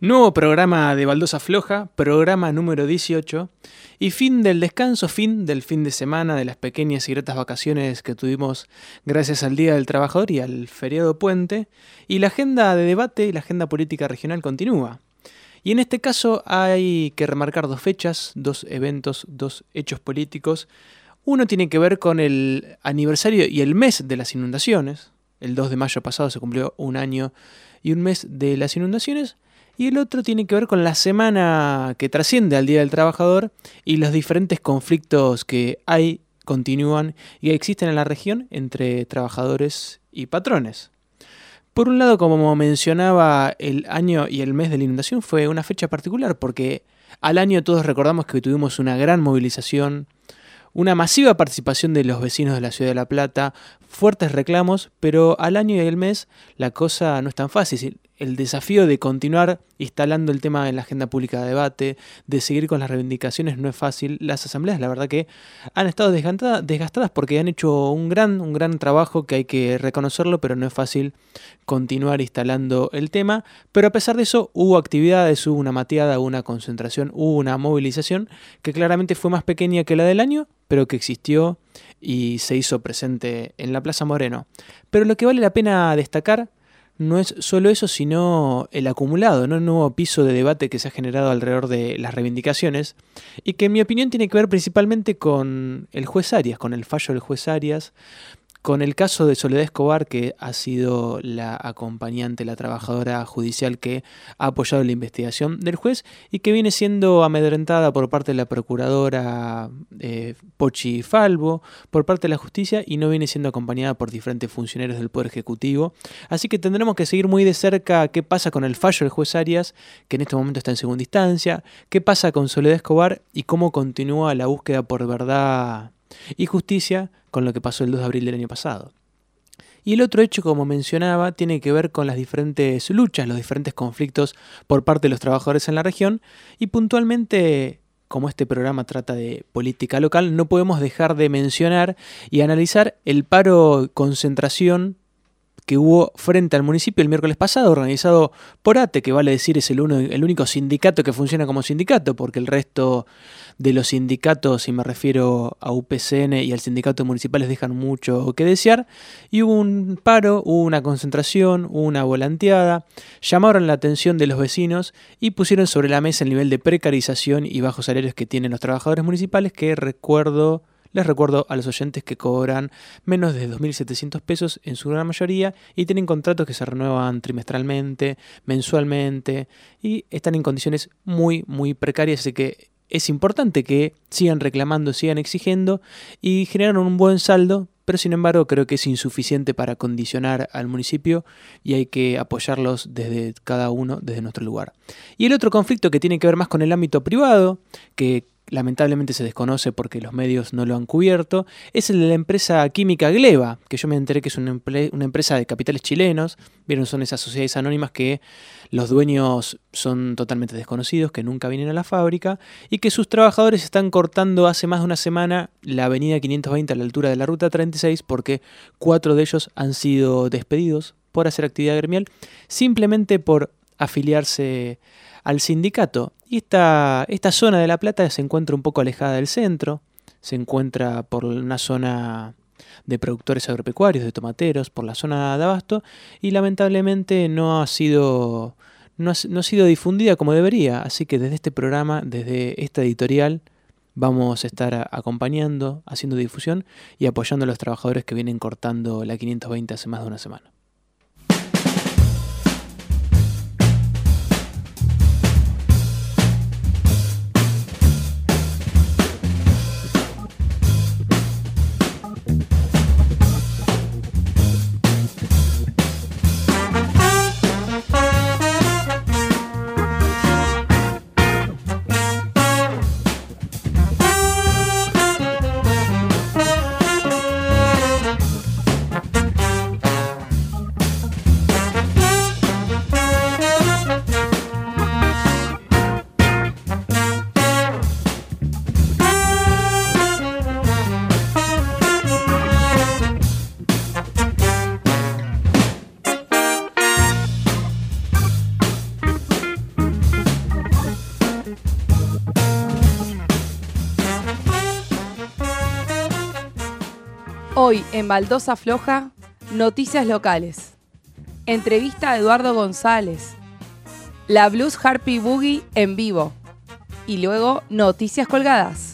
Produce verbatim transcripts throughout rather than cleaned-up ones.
Nuevo programa de Baldosa Floja, programa número dieciocho, y fin del descanso, fin del fin de semana, de las pequeñas y gratas vacaciones que tuvimos gracias al Día del Trabajador y al feriado puente, y la agenda de debate y la agenda política regional continúa. Y en este caso hay que remarcar dos fechas, dos eventos, dos hechos políticos. Uno tiene que ver con el aniversario y el mes de las inundaciones. El dos de mayo pasado se cumplió un año y un mes de las inundaciones. Y el otro tiene que ver con la semana que trasciende al Día del Trabajador y los diferentes conflictos que hay, continúan y existen en la región entre trabajadores y patrones. Por un lado, como mencionaba, el año y el mes de la inundación fue una fecha particular porque al año todos recordamos que tuvimos una gran movilización, una masiva participación de los vecinos de la ciudad de La Plata, fuertes reclamos, pero al año y al mes la cosa no es tan fácil. El desafío de continuar instalando el tema en la agenda pública de debate, de seguir con las reivindicaciones no es fácil. Las asambleas, la verdad que han estado desgastadas porque han hecho un gran, un gran trabajo que hay que reconocerlo, pero no es fácil continuar instalando el tema. Pero a pesar de eso, hubo actividades, hubo una mateada, hubo una concentración, hubo una movilización que claramente fue más pequeña que la del año, pero que existió y se hizo presente en la Plaza Moreno. Pero lo que vale la pena destacar no es solo eso, sino el acumulado, ¿no? Un nuevo piso de debate que se ha generado alrededor de las reivindicaciones y que en mi opinión tiene que ver principalmente con el juez Arias, con el fallo del juez Arias, con el caso de Soledad Escobar, que ha sido la acompañante, la trabajadora judicial que ha apoyado la investigación del juez y que viene siendo amedrentada por parte de la procuradora eh, Pochi Falvo, por parte de la justicia y no viene siendo acompañada por diferentes funcionarios del Poder Ejecutivo. Así que tendremos que seguir muy de cerca qué pasa con el fallo del juez Arias, que en este momento está en segunda instancia, qué pasa con Soledad Escobar y cómo continúa la búsqueda por verdad y justicia con lo que pasó el dos de abril del año pasado. Y el otro hecho, como mencionaba, tiene que ver con las diferentes luchas, los diferentes conflictos por parte de los trabajadores en la región y puntualmente, como este programa trata de política local, no podemos dejar de mencionar y analizar el paro concentración que hubo frente al municipio el miércoles pasado, organizado por ATE, que vale decir es el, uno, el único sindicato que funciona como sindicato, porque el resto de los sindicatos, y me refiero a U P C N y al sindicato municipales, dejan mucho que desear, y hubo un paro, hubo una concentración, hubo una volanteada, llamaron la atención de los vecinos y pusieron sobre la mesa el nivel de precarización y bajos salarios que tienen los trabajadores municipales, que recuerdo... Les recuerdo a los oyentes que cobran menos de dos mil setecientos pesos en su gran mayoría y tienen contratos que se renuevan trimestralmente, mensualmente y están en condiciones muy, muy precarias. Así que es importante que sigan reclamando, sigan exigiendo y generan un buen saldo, pero sin embargo creo que es insuficiente para condicionar al municipio y hay que apoyarlos desde cada uno, desde nuestro lugar. Y el otro conflicto que tiene que ver más con el ámbito privado, que lamentablemente se desconoce porque los medios no lo han cubierto, es el de la empresa química Gleva, que yo me enteré que es una, empre- una empresa de capitales chilenos. Vieron, son esas sociedades anónimas que los dueños son totalmente desconocidos, que nunca vienen a la fábrica y que sus trabajadores están cortando hace más de una semana la avenida quinientos veinte a la altura de la ruta treinta y seis porque cuatro de ellos han sido despedidos por hacer actividad gremial, simplemente por afiliarse al sindicato. Y esta, esta zona de La Plata se encuentra un poco alejada del centro, se encuentra por una zona de productores agropecuarios, de tomateros, por la zona de Abasto, y lamentablemente no ha sido, no ha, no ha sido difundida como debería. Así que desde este programa, desde esta editorial, vamos a estar acompañando, haciendo difusión y apoyando a los trabajadores que vienen cortando la quinientos veinte hace más de una semana. Hoy en Baldosa Floja, noticias locales. Entrevista a Eduardo González. La Blues Harpy Boogie en vivo. Y luego, noticias colgadas.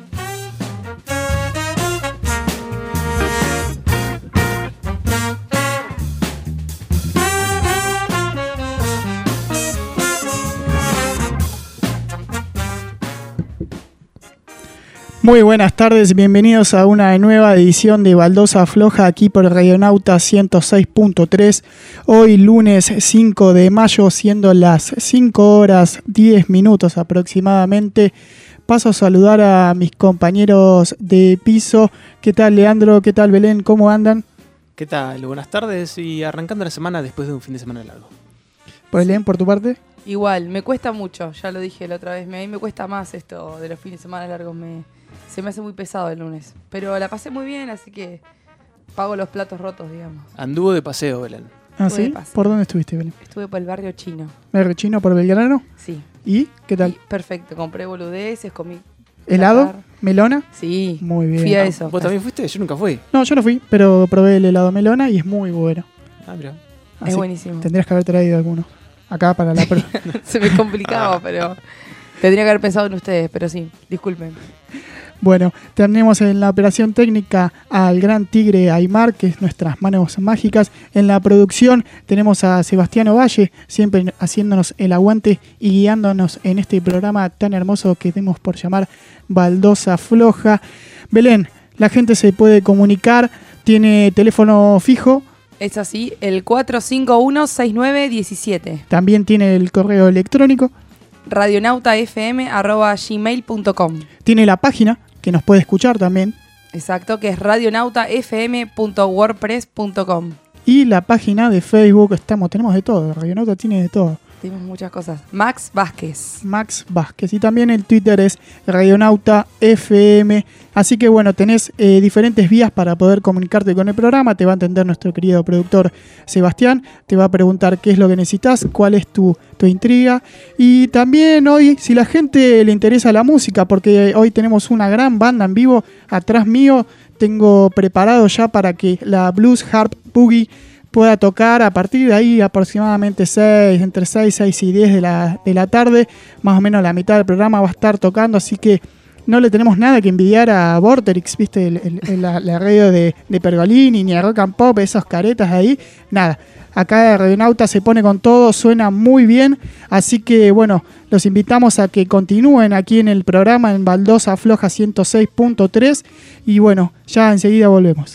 Muy buenas tardes, bienvenidos a una nueva edición de Baldosa Floja aquí por Radionauta ciento seis punto tres. Hoy lunes cinco de mayo, siendo las cinco horas diez minutos aproximadamente. Paso a saludar a mis compañeros de piso. ¿Qué tal, Leandro? ¿Qué tal, Belén? ¿Cómo andan? ¿Qué tal? Buenas tardes y arrancando la semana después de un fin de semana largo. Belén, por tu parte. Igual, me cuesta mucho, ya lo dije la otra vez, a mí me cuesta más esto de los fines de semana largos, me, se me hace muy pesado el lunes. Pero la pasé muy bien, así que pago los platos rotos, digamos. Anduvo de paseo, Belén. ¿Ah, Estuve sí? de paseo. ¿Por dónde estuviste, Belén? Estuve por el barrio chino. ¿Barrio Chino por Belgrano? Sí. ¿Y qué tal? Y perfecto, compré boludeces, comí... ¿Helado? platar. ¿Melona? Sí. Muy bien. Fui a Ah, eso. ¿Vos también fuiste? Yo nunca fui. No, yo no fui, pero probé el helado melona y es muy bueno. Ah, mira. Es Así buenísimo. Tendrías que haber traído alguno. Acá para la prueba. Se me complicaba, pero tendría que haber pensado en ustedes, pero sí, disculpen. Bueno, tenemos en la operación técnica al gran Tigre Aymar, que es nuestras manos mágicas. En la producción tenemos a Sebastián Ovalle, siempre haciéndonos el aguante y guiándonos en este programa tan hermoso que demos por llamar Baldosa Floja. Belén, la gente se puede comunicar, tiene teléfono fijo. Es así, el cuatro cinco uno seis nueve uno siete. También tiene el correo electrónico. radionautafm arroba gmail punto com. Tiene la página que nos puede escuchar también. Exacto, que es radionautafm punto wordpress punto com. Y la página de Facebook. Estamos, tenemos de todo. Radionauta tiene de todo. Tenemos muchas cosas. Max Vázquez. Max Vázquez. Y también el Twitter es Radionauta F M. Así que bueno, tenés eh, diferentes vías para poder comunicarte con el programa. Te va a atender nuestro querido productor Sebastián. Te va a preguntar qué es lo que necesitas, cuál es tu, tu intriga. Y también hoy, si la gente le interesa la música, porque hoy tenemos una gran banda en vivo atrás mío, tengo preparado ya para que la Blues Harp Boogie pueda tocar a partir de ahí aproximadamente seis, entre seis, seis y diez de la, de la tarde, más o menos la mitad del programa va a estar tocando, así que no le tenemos nada que envidiar a Vorterix, ¿viste? El, el, el, la, la radio de, de Pergolini, ni a Rock and Pop, esos caretas ahí, nada. Acá Radionauta se pone con todo, suena muy bien, así que bueno, los invitamos a que continúen aquí en el programa en Baldosa Floja ciento seis punto tres y bueno, ya enseguida volvemos.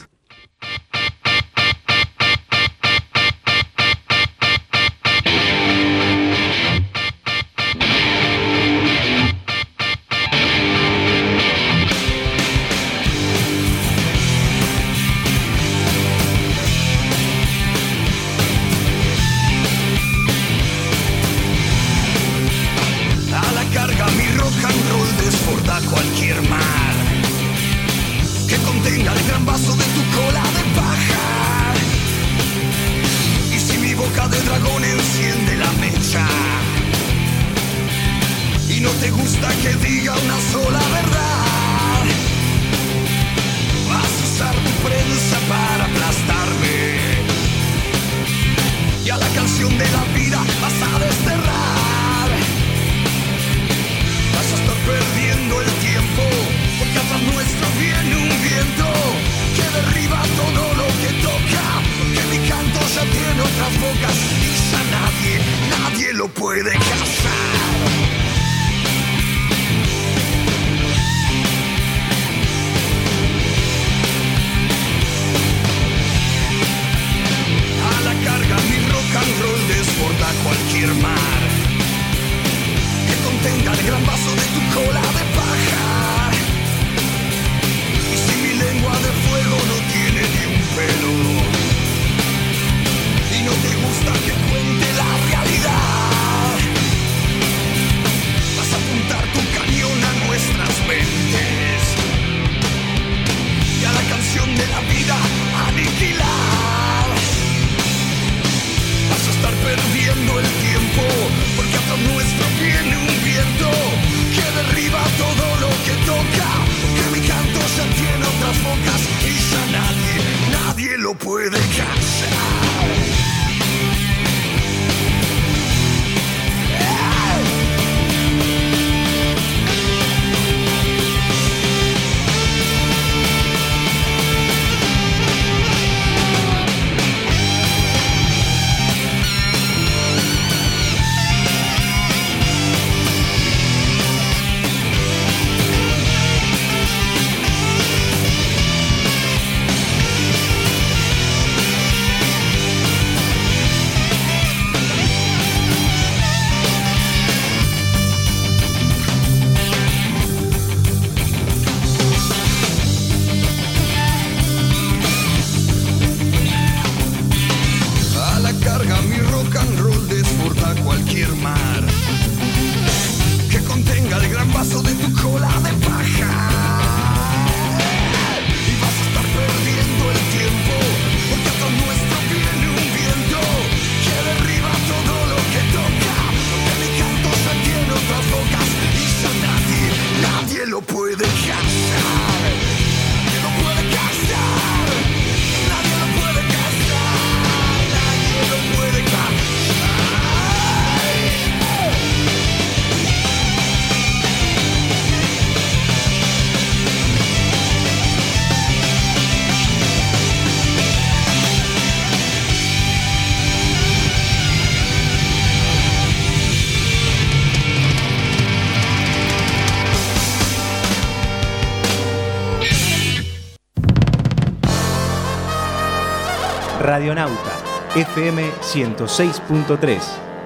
Cualquier mar que contenga el gran vaso de tu cola de paja. Y si mi boca de dragón enciende la mecha y no te gusta que diga una sola verdad, vas a usar tu prensa para aplastarme y a la canción de la vida vas a desterrar. Vas a estar perdiendo el tiempo, porque atrás nuestro viene un viento que derriba todo lo que toca, que mi canto ya tiene otras bocas y ya nadie, nadie lo puede cazar. A la carga mi rock and roll desborda cualquier mar que contenga el gran vaso de tu cola de paja. Y si mi lengua de fuego no tiene ni un pelo y no te gusta que cuente la realidad, Radionauta, F M ciento seis punto tres.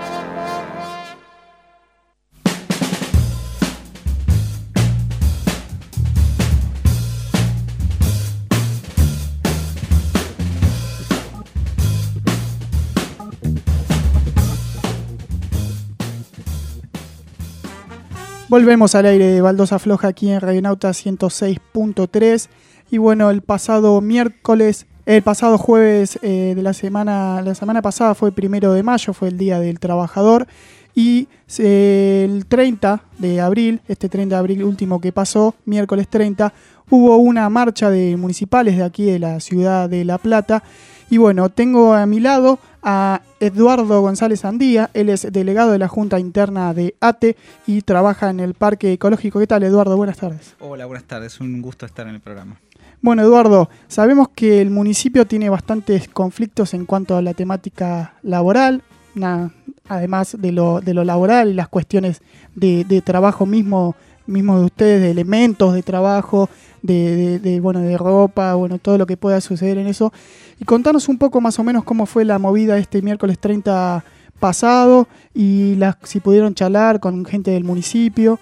Volvemos al aire de Baldosa Floja aquí en Radionauta ciento seis punto tres. Y bueno, el pasado miércoles, el pasado jueves eh, de la semana, la semana pasada fue el primero de mayo, fue el Día del Trabajador. Y eh, el treinta de abril, este treinta de abril último que pasó, miércoles treinta, hubo una marcha de municipales de aquí de la ciudad de La Plata. Y bueno, tengo a mi lado a Eduardo González Andía. Él es delegado de la Junta Interna de A T E y trabaja en el Parque Ecológico. ¿Qué tal, Eduardo? Buenas tardes. Hola, buenas tardes. Un gusto estar en el programa. Bueno, Eduardo, sabemos que el municipio tiene bastantes conflictos en cuanto a la temática laboral, na, además de lo, de lo laboral y las cuestiones de, de trabajo mismo, mismo de ustedes, de elementos de trabajo, de, de, de, bueno, de ropa, bueno, todo lo que pueda suceder en eso. Y contanos un poco más o menos cómo fue la movida este miércoles treinta pasado y las, si pudieron charlar con gente del municipio.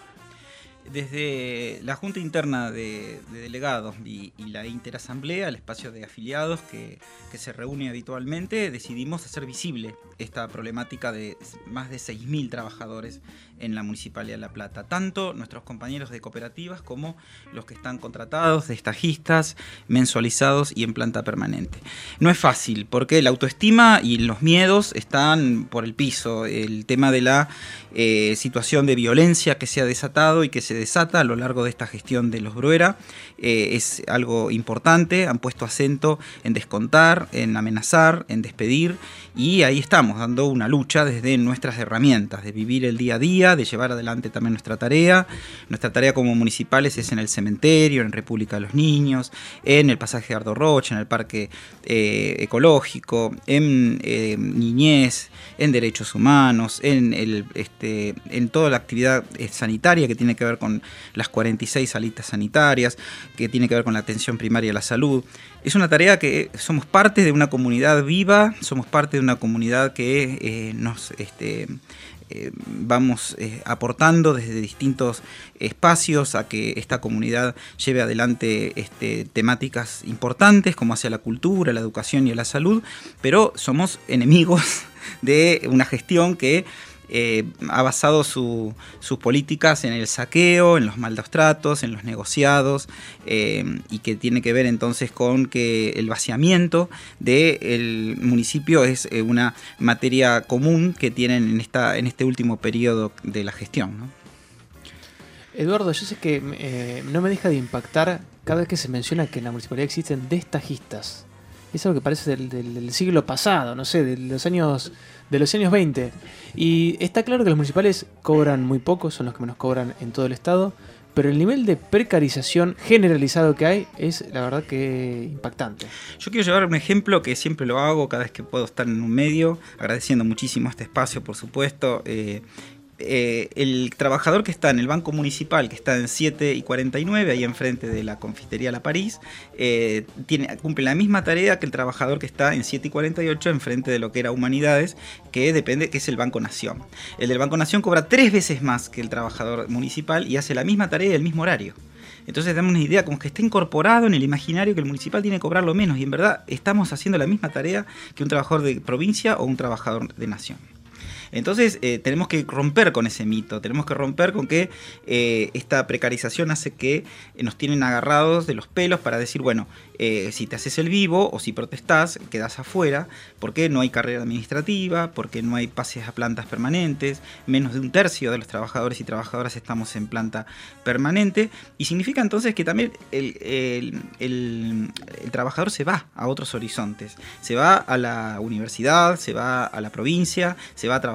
Desde la Junta Interna de, de Delegados y, y la Interasamblea, el espacio de afiliados que, que se reúne habitualmente, decidimos hacer visible esta problemática de más de seis mil trabajadores en la Municipalidad de La Plata. Tanto nuestros compañeros de cooperativas como los que están contratados, de estajistas, mensualizados y en planta permanente. No es fácil porque la autoestima y los miedos están por el piso. El tema de la eh, situación de violencia que se ha desatado y que se desata a lo largo de esta gestión de los Bruera eh, es algo importante. Han puesto acento en descontar, en amenazar, en despedir, y ahí estamos dando una lucha desde nuestras herramientas de vivir el día a día, de llevar adelante también nuestra tarea. Nuestra tarea como municipales es en el cementerio, en República de los Niños, en el pasaje de Ardo Rocha, en el parque eh, ecológico, en eh, niñez, en derechos humanos, en, el, este, en toda la actividad sanitaria que tiene que ver con las cuarenta y seis salitas sanitarias, que tiene que ver con la atención primaria a la salud. Es una tarea que somos parte de una comunidad viva, somos parte de una comunidad que eh, nos este, eh, vamos eh, aportando desde distintos espacios a que esta comunidad lleve adelante este, temáticas importantes como hacia la cultura, la educación y la salud, pero somos enemigos de una gestión que Eh, ha basado su, sus políticas en el saqueo, en los malos tratos, en los negociados, eh, y que tiene que ver entonces con que el vaciamiento del municipio es eh, una materia común que tienen en, esta, en este último periodo de la gestión, ¿no? Eduardo, yo sé que eh, no me deja de impactar cada vez que se menciona que en la municipalidad existen destajistas. Es algo que parece del, del, del siglo pasado, no sé, de los años de los años veinte. Y está claro que los municipales cobran muy poco, son los que menos cobran en todo el estado, pero el nivel de precarización generalizado que hay es, la verdad, que impactante. Yo quiero llevar un ejemplo que siempre lo hago cada vez que puedo estar en un medio, agradeciendo muchísimo este espacio, por supuesto. Eh, Eh, el trabajador que está en el Banco Municipal, que está en siete y cuarenta y nueve, ahí enfrente de la Confitería La París, eh, tiene, cumple la misma tarea que el trabajador que está en siete y cuarenta y ocho, enfrente de lo que era Humanidades, que depende, que es el Banco Nación. El del Banco Nación cobra tres veces más que el trabajador municipal y hace la misma tarea y el mismo horario. Entonces damos una idea como que está incorporado en el imaginario que el municipal tiene que cobrar lo menos, y en verdad estamos haciendo la misma tarea que un trabajador de provincia o un trabajador de nación. Entonces eh, tenemos que romper con ese mito, tenemos que romper con que eh, esta precarización hace que eh, nos tienen agarrados de los pelos para decir, bueno, eh, si te haces el vivo o si protestás, quedás afuera, porque no hay carrera administrativa, porque no hay pases a plantas permanentes, menos de un tercio de los trabajadores y trabajadoras estamos en planta permanente, y significa entonces que también el, el, el, el trabajador se va a otros horizontes, se va a la universidad, se va a la provincia, se va a trabajar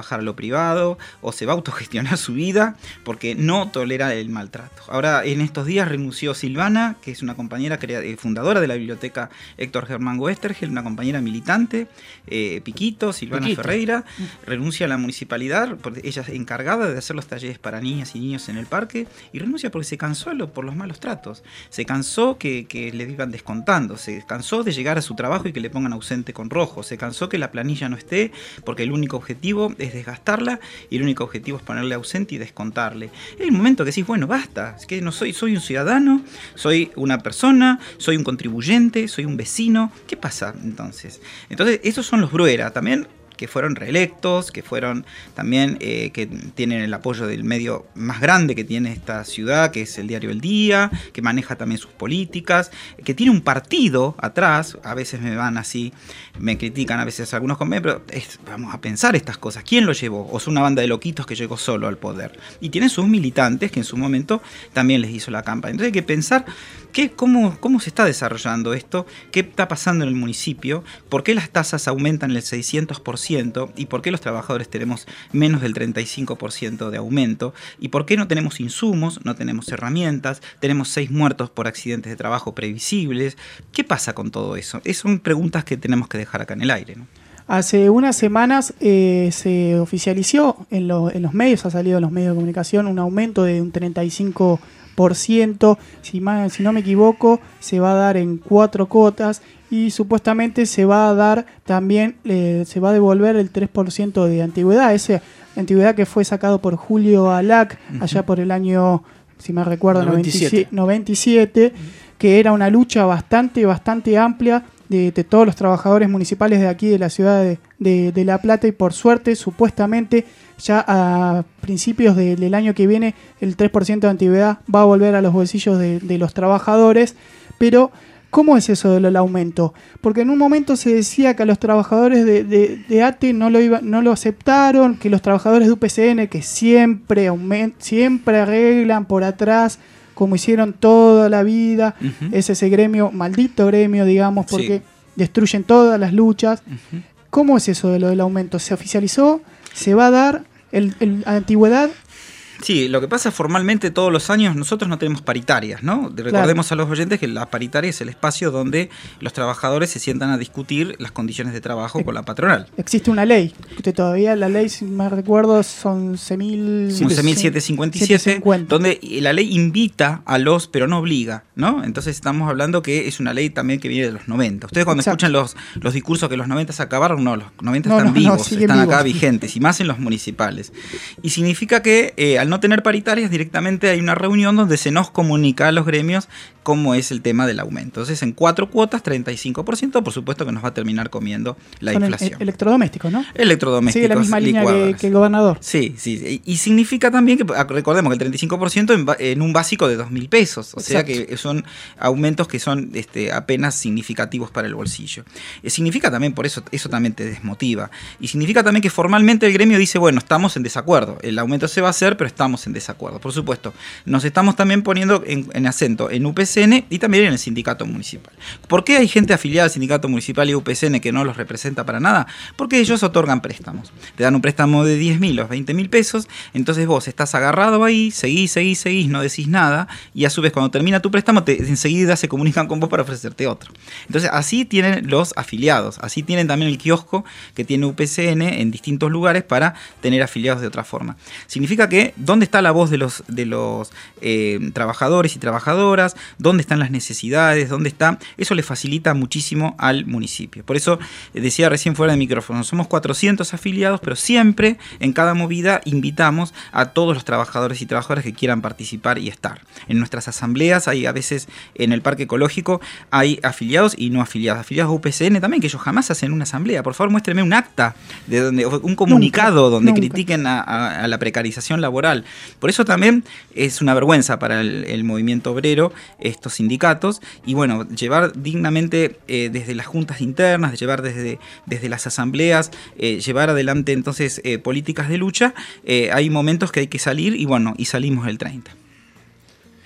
trabajar a lo privado o se va a autogestionar su vida porque no tolera el maltrato. Ahora, en estos días renunció Silvana, que es una compañera fundadora de la biblioteca Héctor Germán Westergel, una compañera militante, eh, Piquito, Silvana Piquito. Ferreira, renuncia a la municipalidad, porque ella es encargada de hacer los talleres para niñas y niños en el parque, y renuncia porque se cansó por los malos tratos, se cansó que, que le vivan descontando, se cansó de llegar a su trabajo y que le pongan ausente con rojo, se cansó que la planilla no esté porque el único objetivo es desgastarla y el único objetivo es ponerle ausente y descontarle. Es el momento que decís, bueno, basta, es que no soy, soy un ciudadano, soy una persona, soy un contribuyente, soy un vecino. ¿Qué pasa entonces? Entonces, esos son los Bruera, también que fueron reelectos, que fueron también, eh, que tienen el apoyo del medio más grande que tiene esta ciudad, que es el diario El Día, que maneja también sus políticas, que tiene un partido atrás. A veces me van así, me critican a veces algunos convenios, pero es, vamos a pensar estas cosas. ¿Quién lo llevó? ¿O es una banda de loquitos que llegó solo al poder? Y tienen sus militantes que en su momento también les hizo la campaña. Entonces hay que pensar qué, cómo, cómo se está desarrollando esto, qué está pasando en el municipio, por qué las tasas aumentan el seiscientos por ciento, y por qué los trabajadores tenemos menos del treinta y cinco por ciento de aumento, y por qué no tenemos insumos, no tenemos herramientas, tenemos seis muertos por accidentes de trabajo previsibles. ¿Qué pasa con todo eso? Esas son preguntas que tenemos que dejar acá en el aire, ¿no? Hace unas semanas eh, se oficializó en, lo, en los medios, ha salido en los medios de comunicación un aumento de un treinta y cinco por ciento, si, más, si no me equivoco, se va a dar en cuatro cuotas y supuestamente se va a dar también, eh, se va a devolver el tres por ciento de antigüedad, esa antigüedad que fue sacado por Julio Alac uh-huh. allá por el año, si me recuerdo, noventa y siete, noventa y siete uh-huh. que era una lucha bastante, bastante amplia de, de todos los trabajadores municipales de aquí de la ciudad de, de, de La Plata, y por suerte, supuestamente, ya a principios de, del año que viene el tres por ciento de antigüedad va a volver a los bolsillos de, de los trabajadores. Pero ¿cómo es eso del aumento? Porque en un momento se decía que a los trabajadores de, de, de A T E no lo, iba, no lo aceptaron, que los trabajadores de U P C N, que siempre, aument, siempre arreglan por atrás, como hicieron toda la vida, uh-huh. es ese gremio, maldito gremio, digamos, porque sí. destruyen todas las luchas. Uh-huh. ¿Cómo es eso de lo del aumento? ¿Se oficializó? ¿Se va a dar el, el antigüedad? Sí, lo que pasa formalmente todos los años nosotros no tenemos paritarias, ¿no? Recordemos claro. a los oyentes que la paritaria es el espacio donde los trabajadores se sientan a discutir las condiciones de trabajo e- con la patronal. Existe una ley, que todavía la ley, si me recuerdo, son once mil setecientos cincuenta y siete, donde la ley invita a los, pero no obliga, ¿no? Entonces estamos hablando que es una ley también que viene de los noventa. Ustedes cuando Exacto. escuchan los, los discursos que los noventa se acabaron, no, los noventa no, están no, vivos, no, están vivos. Acá vigentes, y más en los municipales. Y significa que eh, al no tener paritarias, directamente hay una reunión donde se nos comunica a los gremios cómo es el tema del aumento. Entonces, en cuatro cuotas, treinta y cinco por ciento, por supuesto que nos va a terminar comiendo la Son inflación. El, electrodomésticos, ¿no? Electrodomésticos. Sí, la misma línea que, que el gobernador. Sí, sí. Y, y significa también que, recordemos que el treinta y cinco por ciento en, en un básico de dos mil pesos. O Exacto. sea que son aumentos que son este, apenas significativos para el bolsillo. Eh, significa también, por eso, eso también te desmotiva. Y significa también que formalmente el gremio dice, bueno, estamos en desacuerdo. El aumento se va a hacer, pero estamos en desacuerdo. Por supuesto, nos estamos también poniendo en, en acento en U P C N y también en el sindicato municipal. ¿Por qué hay gente afiliada al sindicato municipal y U P C N que no los representa para nada? Porque ellos otorgan préstamos. Te dan un préstamo de diez mil o veinte mil pesos, entonces vos estás agarrado ahí, seguís, seguís, seguís, no decís nada, y a su vez cuando termina tu préstamo, te, enseguida se comunican con vos para ofrecerte otro. Entonces así tienen los afiliados, así tienen también el kiosco que tiene U P C N en distintos lugares para tener afiliados de otra forma. Significa que, ¿dónde está la voz de los, de los eh, trabajadores y trabajadoras? ¿Dónde están las necesidades? ¿Dónde está? Eso le facilita muchísimo al municipio. Por eso eh, decía recién fuera de micrófono, somos cuatrocientos afiliados, pero siempre en cada movida invitamos a todos los trabajadores y trabajadoras que quieran participar y estar. En nuestras asambleas hay a veces, en el parque ecológico, hay afiliados y no afiliados. Afiliados a U P C N también, que ellos jamás hacen una asamblea. Por favor, muéstrenme un acta, de donde, un comunicado nunca, donde nunca. critiquen a, a, a la precarización laboral. Por eso también es una vergüenza para el, el movimiento obrero estos sindicatos, y bueno, llevar dignamente eh, desde las juntas internas, de llevar desde, desde las asambleas, eh, llevar adelante entonces eh, políticas de lucha. Eh, hay momentos que hay que salir y bueno, y salimos el treinta.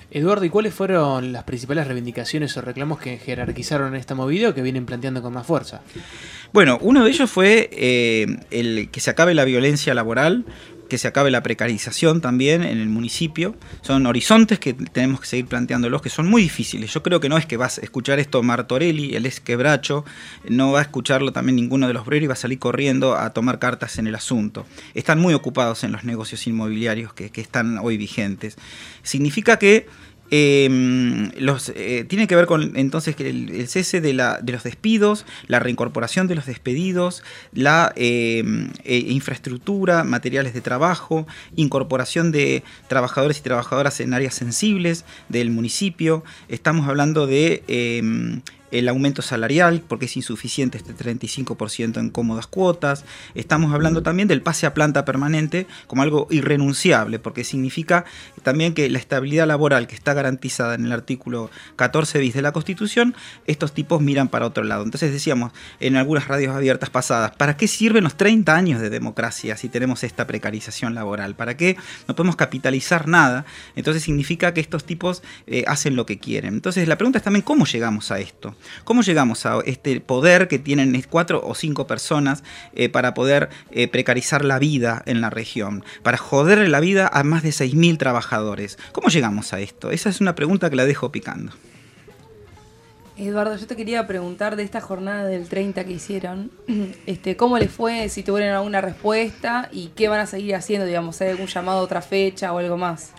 Eduardo, ¿y cuáles fueron las principales reivindicaciones o reclamos que jerarquizaron esta movida o que vienen planteando con más fuerza? Bueno, uno de ellos fue eh, el que se acabe la violencia laboral, que se acabe la precarización también en el municipio. Son horizontes que tenemos que seguir planteándolos, que son muy difíciles. Yo creo que no es que vas a escuchar esto Martorelli, él es quebracho, no va a escucharlo también ninguno de los obreros y va a salir corriendo a tomar cartas en el asunto. Están muy ocupados en los negocios inmobiliarios que, que están hoy vigentes. Significa que Eh, los, eh, tiene que ver con entonces el, el cese de, la, de los despidos, la reincorporación de los despedidos, la eh, eh, infraestructura, materiales de trabajo, incorporación de trabajadores y trabajadoras en áreas sensibles del municipio. Estamos hablando de eh, el aumento salarial, porque es insuficiente este treinta y cinco por ciento en cómodas cuotas. Estamos hablando también del pase a planta permanente como algo irrenunciable, porque significa también que la estabilidad laboral que está garantizada en el artículo catorce bis de la Constitución, estos tipos miran para otro lado. Entonces decíamos en algunas radios abiertas pasadas, ¿para qué sirven los treinta años de democracia si tenemos esta precarización laboral? ¿Para qué no podemos capitalizar nada? Entonces significa que estos tipos eh, hacen lo que quieren. Entonces la pregunta es también ¿cómo llegamos a esto? ¿Cómo llegamos a este poder que tienen cuatro o cinco personas eh, para poder eh, precarizar la vida en la región? Para joderle la vida a más de seis mil trabajadores. ¿Cómo llegamos a esto? Esa es una pregunta que la dejo picando. Eduardo, yo te quería preguntar de esta jornada del treinta que hicieron, este, ¿cómo les fue? Si tuvieron alguna respuesta y qué van a seguir haciendo, digamos, ¿hay algún llamado a otra fecha o algo más?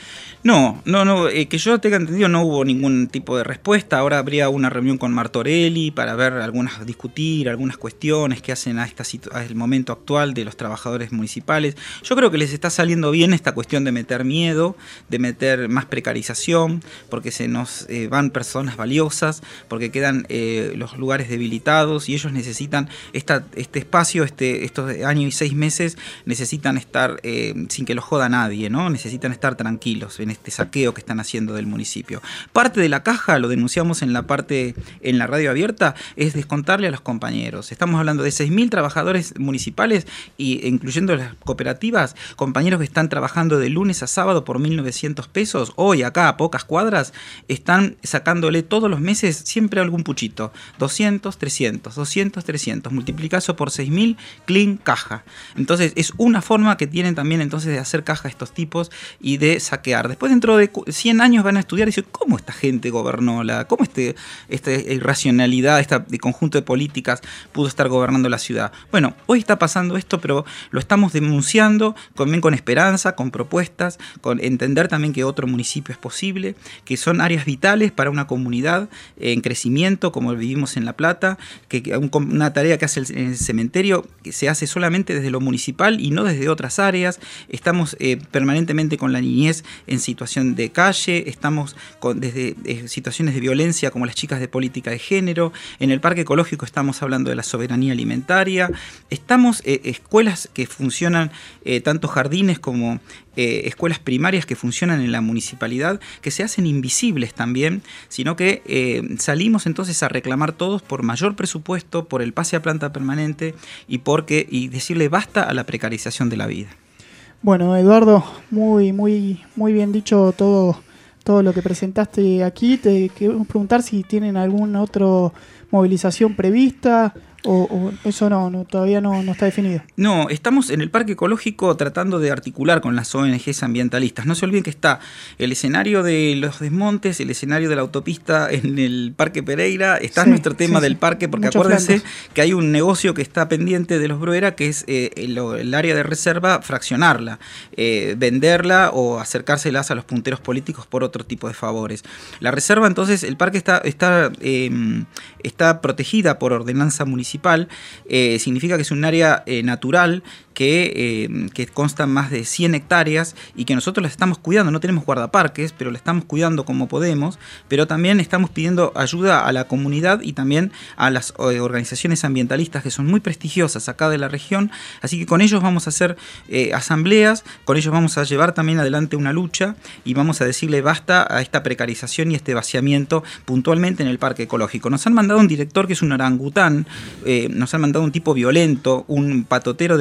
No, no, no, eh, que yo tenga entendido no hubo ningún tipo de respuesta. Ahora habría una reunión con Martorelli para ver algunas, discutir algunas cuestiones que hacen a esta al momento actual de los trabajadores municipales. Yo creo que les está saliendo bien esta cuestión de meter miedo, de meter más precarización, porque se nos eh, van personas valiosas, porque quedan eh, los lugares debilitados y ellos necesitan esta, este espacio, este, estos años y seis meses necesitan estar eh, sin que los joda nadie, ¿no? Necesitan estar tranquilos en este saqueo que están haciendo del municipio. Parte de la caja, lo denunciamos en la parte en la radio abierta, es descontarle a los compañeros. Estamos hablando de seis mil trabajadores municipales y incluyendo las cooperativas, compañeros que están trabajando de lunes a sábado por mil novecientos pesos. Hoy acá a pocas cuadras están sacándole todos los meses siempre algún puchito. doscientos, trescientos, doscientos, trescientos. Multiplicazo por seis mil, clean, caja. Entonces es una forma que tienen también entonces de hacer caja estos tipos y de saquear. Después dentro de cien años van a estudiar y decir, ¿cómo esta gente gobernó? La, ¿Cómo este, esta irracionalidad, este conjunto de políticas pudo estar gobernando la ciudad? Bueno, hoy está pasando esto, pero lo estamos denunciando también con esperanza, con propuestas, con entender también que otro municipio es posible, que son áreas vitales para una comunidad en crecimiento, como vivimos en La Plata, que una tarea que hace el, el cementerio que se hace solamente desde lo municipal y no desde otras áreas. Estamos eh, permanentemente con la niñez en situación de calle, estamos con, desde eh, situaciones de violencia como las chicas de política de género, en el parque ecológico estamos hablando de la soberanía alimentaria, estamos eh, escuelas que funcionan, eh, tanto jardines como eh, escuelas primarias que funcionan en la municipalidad, que se hacen invisibles también, sino que eh, salimos entonces a reclamar todos por mayor presupuesto, por el pase a planta permanente y, porque, y decirle basta a la precarización de la vida. Bueno, Eduardo, muy, muy, muy bien dicho todo, todo lo que presentaste aquí. Te queremos preguntar si tienen alguna otra movilización prevista. O, o eso no, no todavía no, no está definido. No, estamos en el parque ecológico tratando de articular con las O N Ges ambientalistas. No se olviden que está el escenario de los desmontes, el escenario de la autopista en el Parque Pereira, está sí, nuestro tema sí, del parque, porque Muchos acuérdense flancos. que hay un negocio que está pendiente de los Bruera, que es eh, el, el área de reserva, fraccionarla, eh, venderla o acercárselas a los punteros políticos por otro tipo de favores. La reserva, entonces, el parque está, está, eh, está protegida por ordenanza municipal. Eh, significa que es un área eh, natural que, eh, que consta más de cien hectáreas y que nosotros las estamos cuidando. No tenemos guardaparques, pero la estamos cuidando como podemos, pero también estamos pidiendo ayuda a la comunidad y también a las eh, organizaciones ambientalistas que son muy prestigiosas acá de la región, así que con ellos vamos a hacer eh, asambleas, con ellos vamos a llevar también adelante una lucha y vamos a decirle basta a esta precarización y este vaciamiento puntualmente en el parque ecológico. Nos han mandado un director que es un orangután, eh, nos han mandado un tipo violento, un patotero de cuadrilla,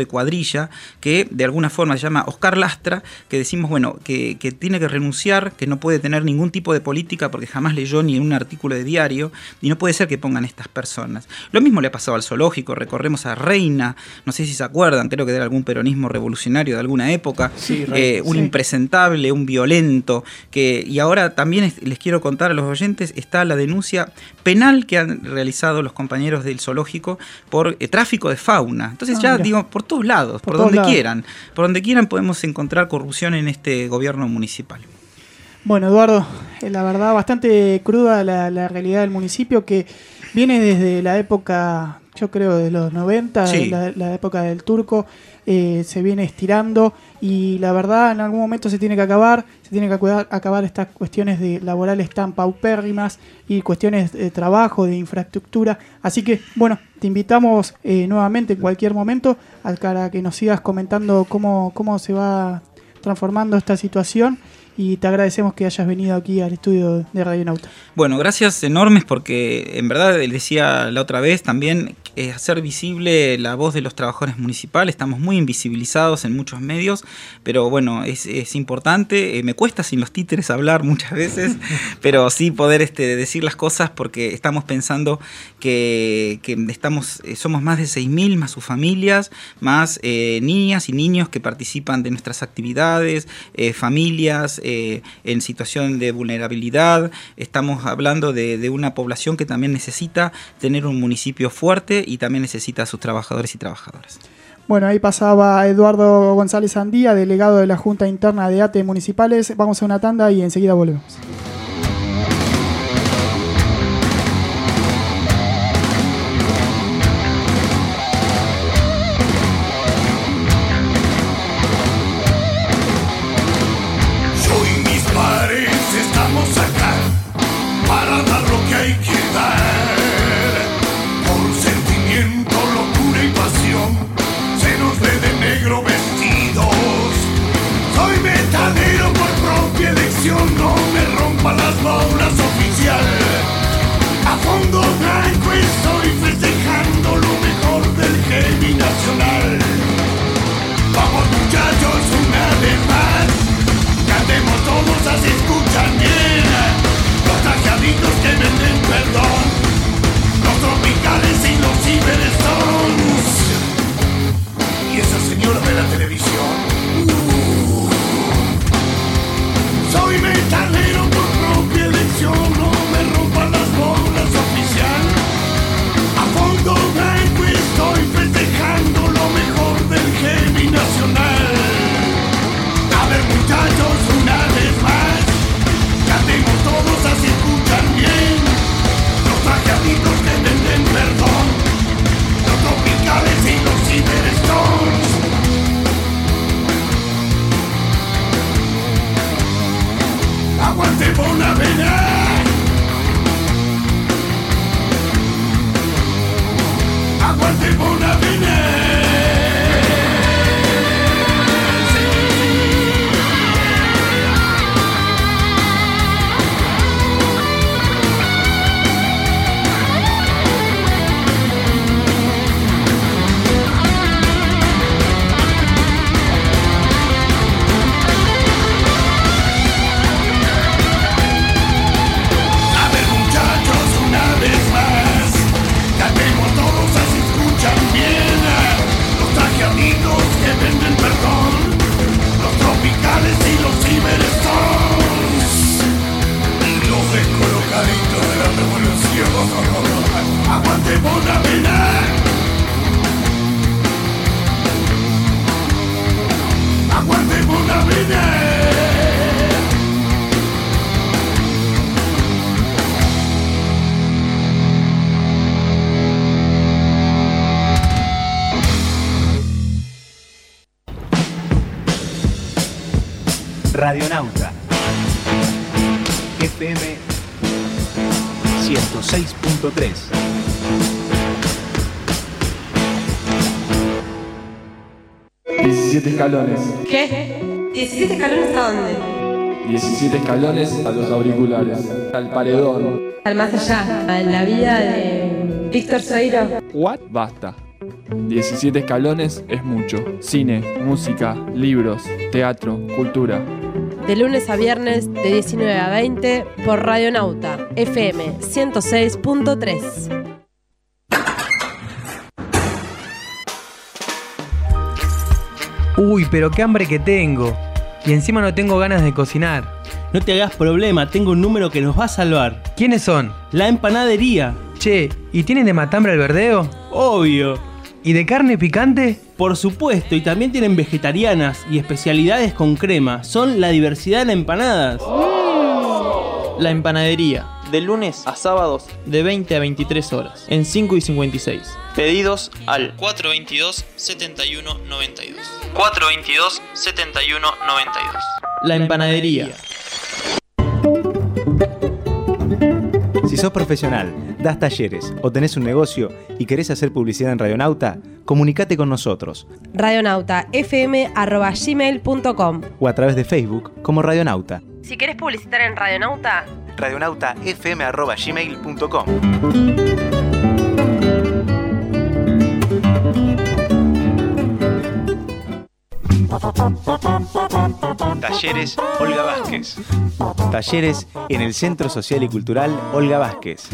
Villa, que de alguna forma se llama Oscar Lastra, que decimos, bueno, que, que tiene que renunciar, que no puede tener ningún tipo de política porque jamás leyó ni un artículo de diario, y no puede ser que pongan estas personas. Lo mismo le ha pasado al zoológico, recorremos a Reina, no sé si se acuerdan, creo que era algún peronismo revolucionario de alguna época, Sí, eh, un sí. impresentable, un violento, que, y ahora también es- les quiero contar a los oyentes, está la denuncia penal que han realizado los compañeros del zoológico por eh, tráfico de fauna. Entonces Ah, ya mira. digo, por todos lados, Por por, todos donde lados. quieran, por donde quieran podemos encontrar corrupción en este gobierno municipal. Bueno, Eduardo, eh, la verdad bastante cruda la, la realidad del municipio, que viene desde la época, yo creo, de los noventa, Sí. la, la época del turco, eh, se viene estirando y la verdad en algún momento se tiene que acabar, se tiene que acuda- acabar estas cuestiones de laborales tan paupérrimas y cuestiones de trabajo, de infraestructura. Así que, bueno, te invitamos eh, nuevamente en cualquier momento a- para que nos sigas comentando cómo, cómo se va transformando esta situación. Y te agradecemos que hayas venido aquí al estudio de Radio Nauta. Bueno, gracias enormes porque en verdad, les decía la otra vez también, eh, hacer visible la voz de los trabajadores municipales. Estamos muy invisibilizados en muchos medios, pero bueno, es, es importante. Eh, me cuesta sin los títeres hablar muchas veces, pero sí poder este, decir las cosas porque estamos pensando que, que estamos, eh, somos más de seis mil, más sus familias, más eh, niñas y niños que participan de nuestras actividades, eh, familias eh, en situación de vulnerabilidad. Estamos hablando de, de una población que también necesita tener un municipio fuerte y también necesita a sus trabajadores y trabajadoras. Bueno, ahí pasaba Eduardo González Andía, delegado de la Junta Interna de A T E Municipales. Vamos a una tanda y enseguida volvemos. Yo y mis pares estamos acá para dar lo que hay que dar. Por sentimiento, locura y pasión, se nos ve de negro vestidos. Soy metalero por propia elección, no me rompa las bolas oficial. A fondo blanco estoy festejando lo mejor del heavy nacional. Vamos muchachos, una vez más, cantemos todos así escuchan bien. Los trajeaditos que venden perdón, los tropicales y los ciberstones. Y esa señora de la televisión. Uh. Soy metalero por propia elección, no me rompan las bolas oficial. A fondo blanco estoy festejando lo mejor del heavy nacional. A ver muchachos, una vez más, cantemos todos así escuchan bien. Los trajeaditos que venden perdón, los tropicales y los ciberstones. Aguante Bonavena. Aguante Bonavena. A ver muchachos, una vez más, cantemos todos así escuchan bien. Los trajeaditos que venden perdón, los tropicales y los ciberstones. Y los descolocaditos de la revolución. Aguante Bonavena. Aguante Bonavena. Radionauta F M ciento seis punto tres. diecisiete escalones. ¿Qué? ¿diecisiete escalones a dónde? diecisiete escalones a los auriculares. Al paredón. Al más allá, a la vida de Víctor Soeiro. What? Basta. diecisiete escalones es mucho. Cine, música, libros, teatro, cultura. De lunes a viernes de diecinueve a veinte por Radionauta F M ciento seis punto tres. Uy, pero qué hambre que tengo. Y encima no tengo ganas de cocinar. No te hagas problema, tengo un número que nos va a salvar. ¿Quiénes son? La empanadería. Che, ¿y tienen de matambre al verdeo? Obvio. ¿Y de carne picante? Por supuesto, y también tienen vegetarianas y especialidades con crema. Son la diversidad en empanadas. La empanadería, de lunes a sábados de veinte a veintitrés horas, en cinco y cincuenta y seis. Pedidos al cuatro veintidós, setenta y uno noventa y dos. cuatro veintidós, setenta y uno noventa y dos. La empanadería. Si sos profesional, das talleres o tenés un negocio y querés hacer publicidad en Radionauta, comunicate con nosotros. Radionauta F M arroba gmail punto com O a través de Facebook como Radionauta. Si querés publicitar en Radionauta, Radionauta F M arroba gmail punto com. Talleres Olga Vázquez. Talleres en el Centro Social y Cultural Olga Vázquez.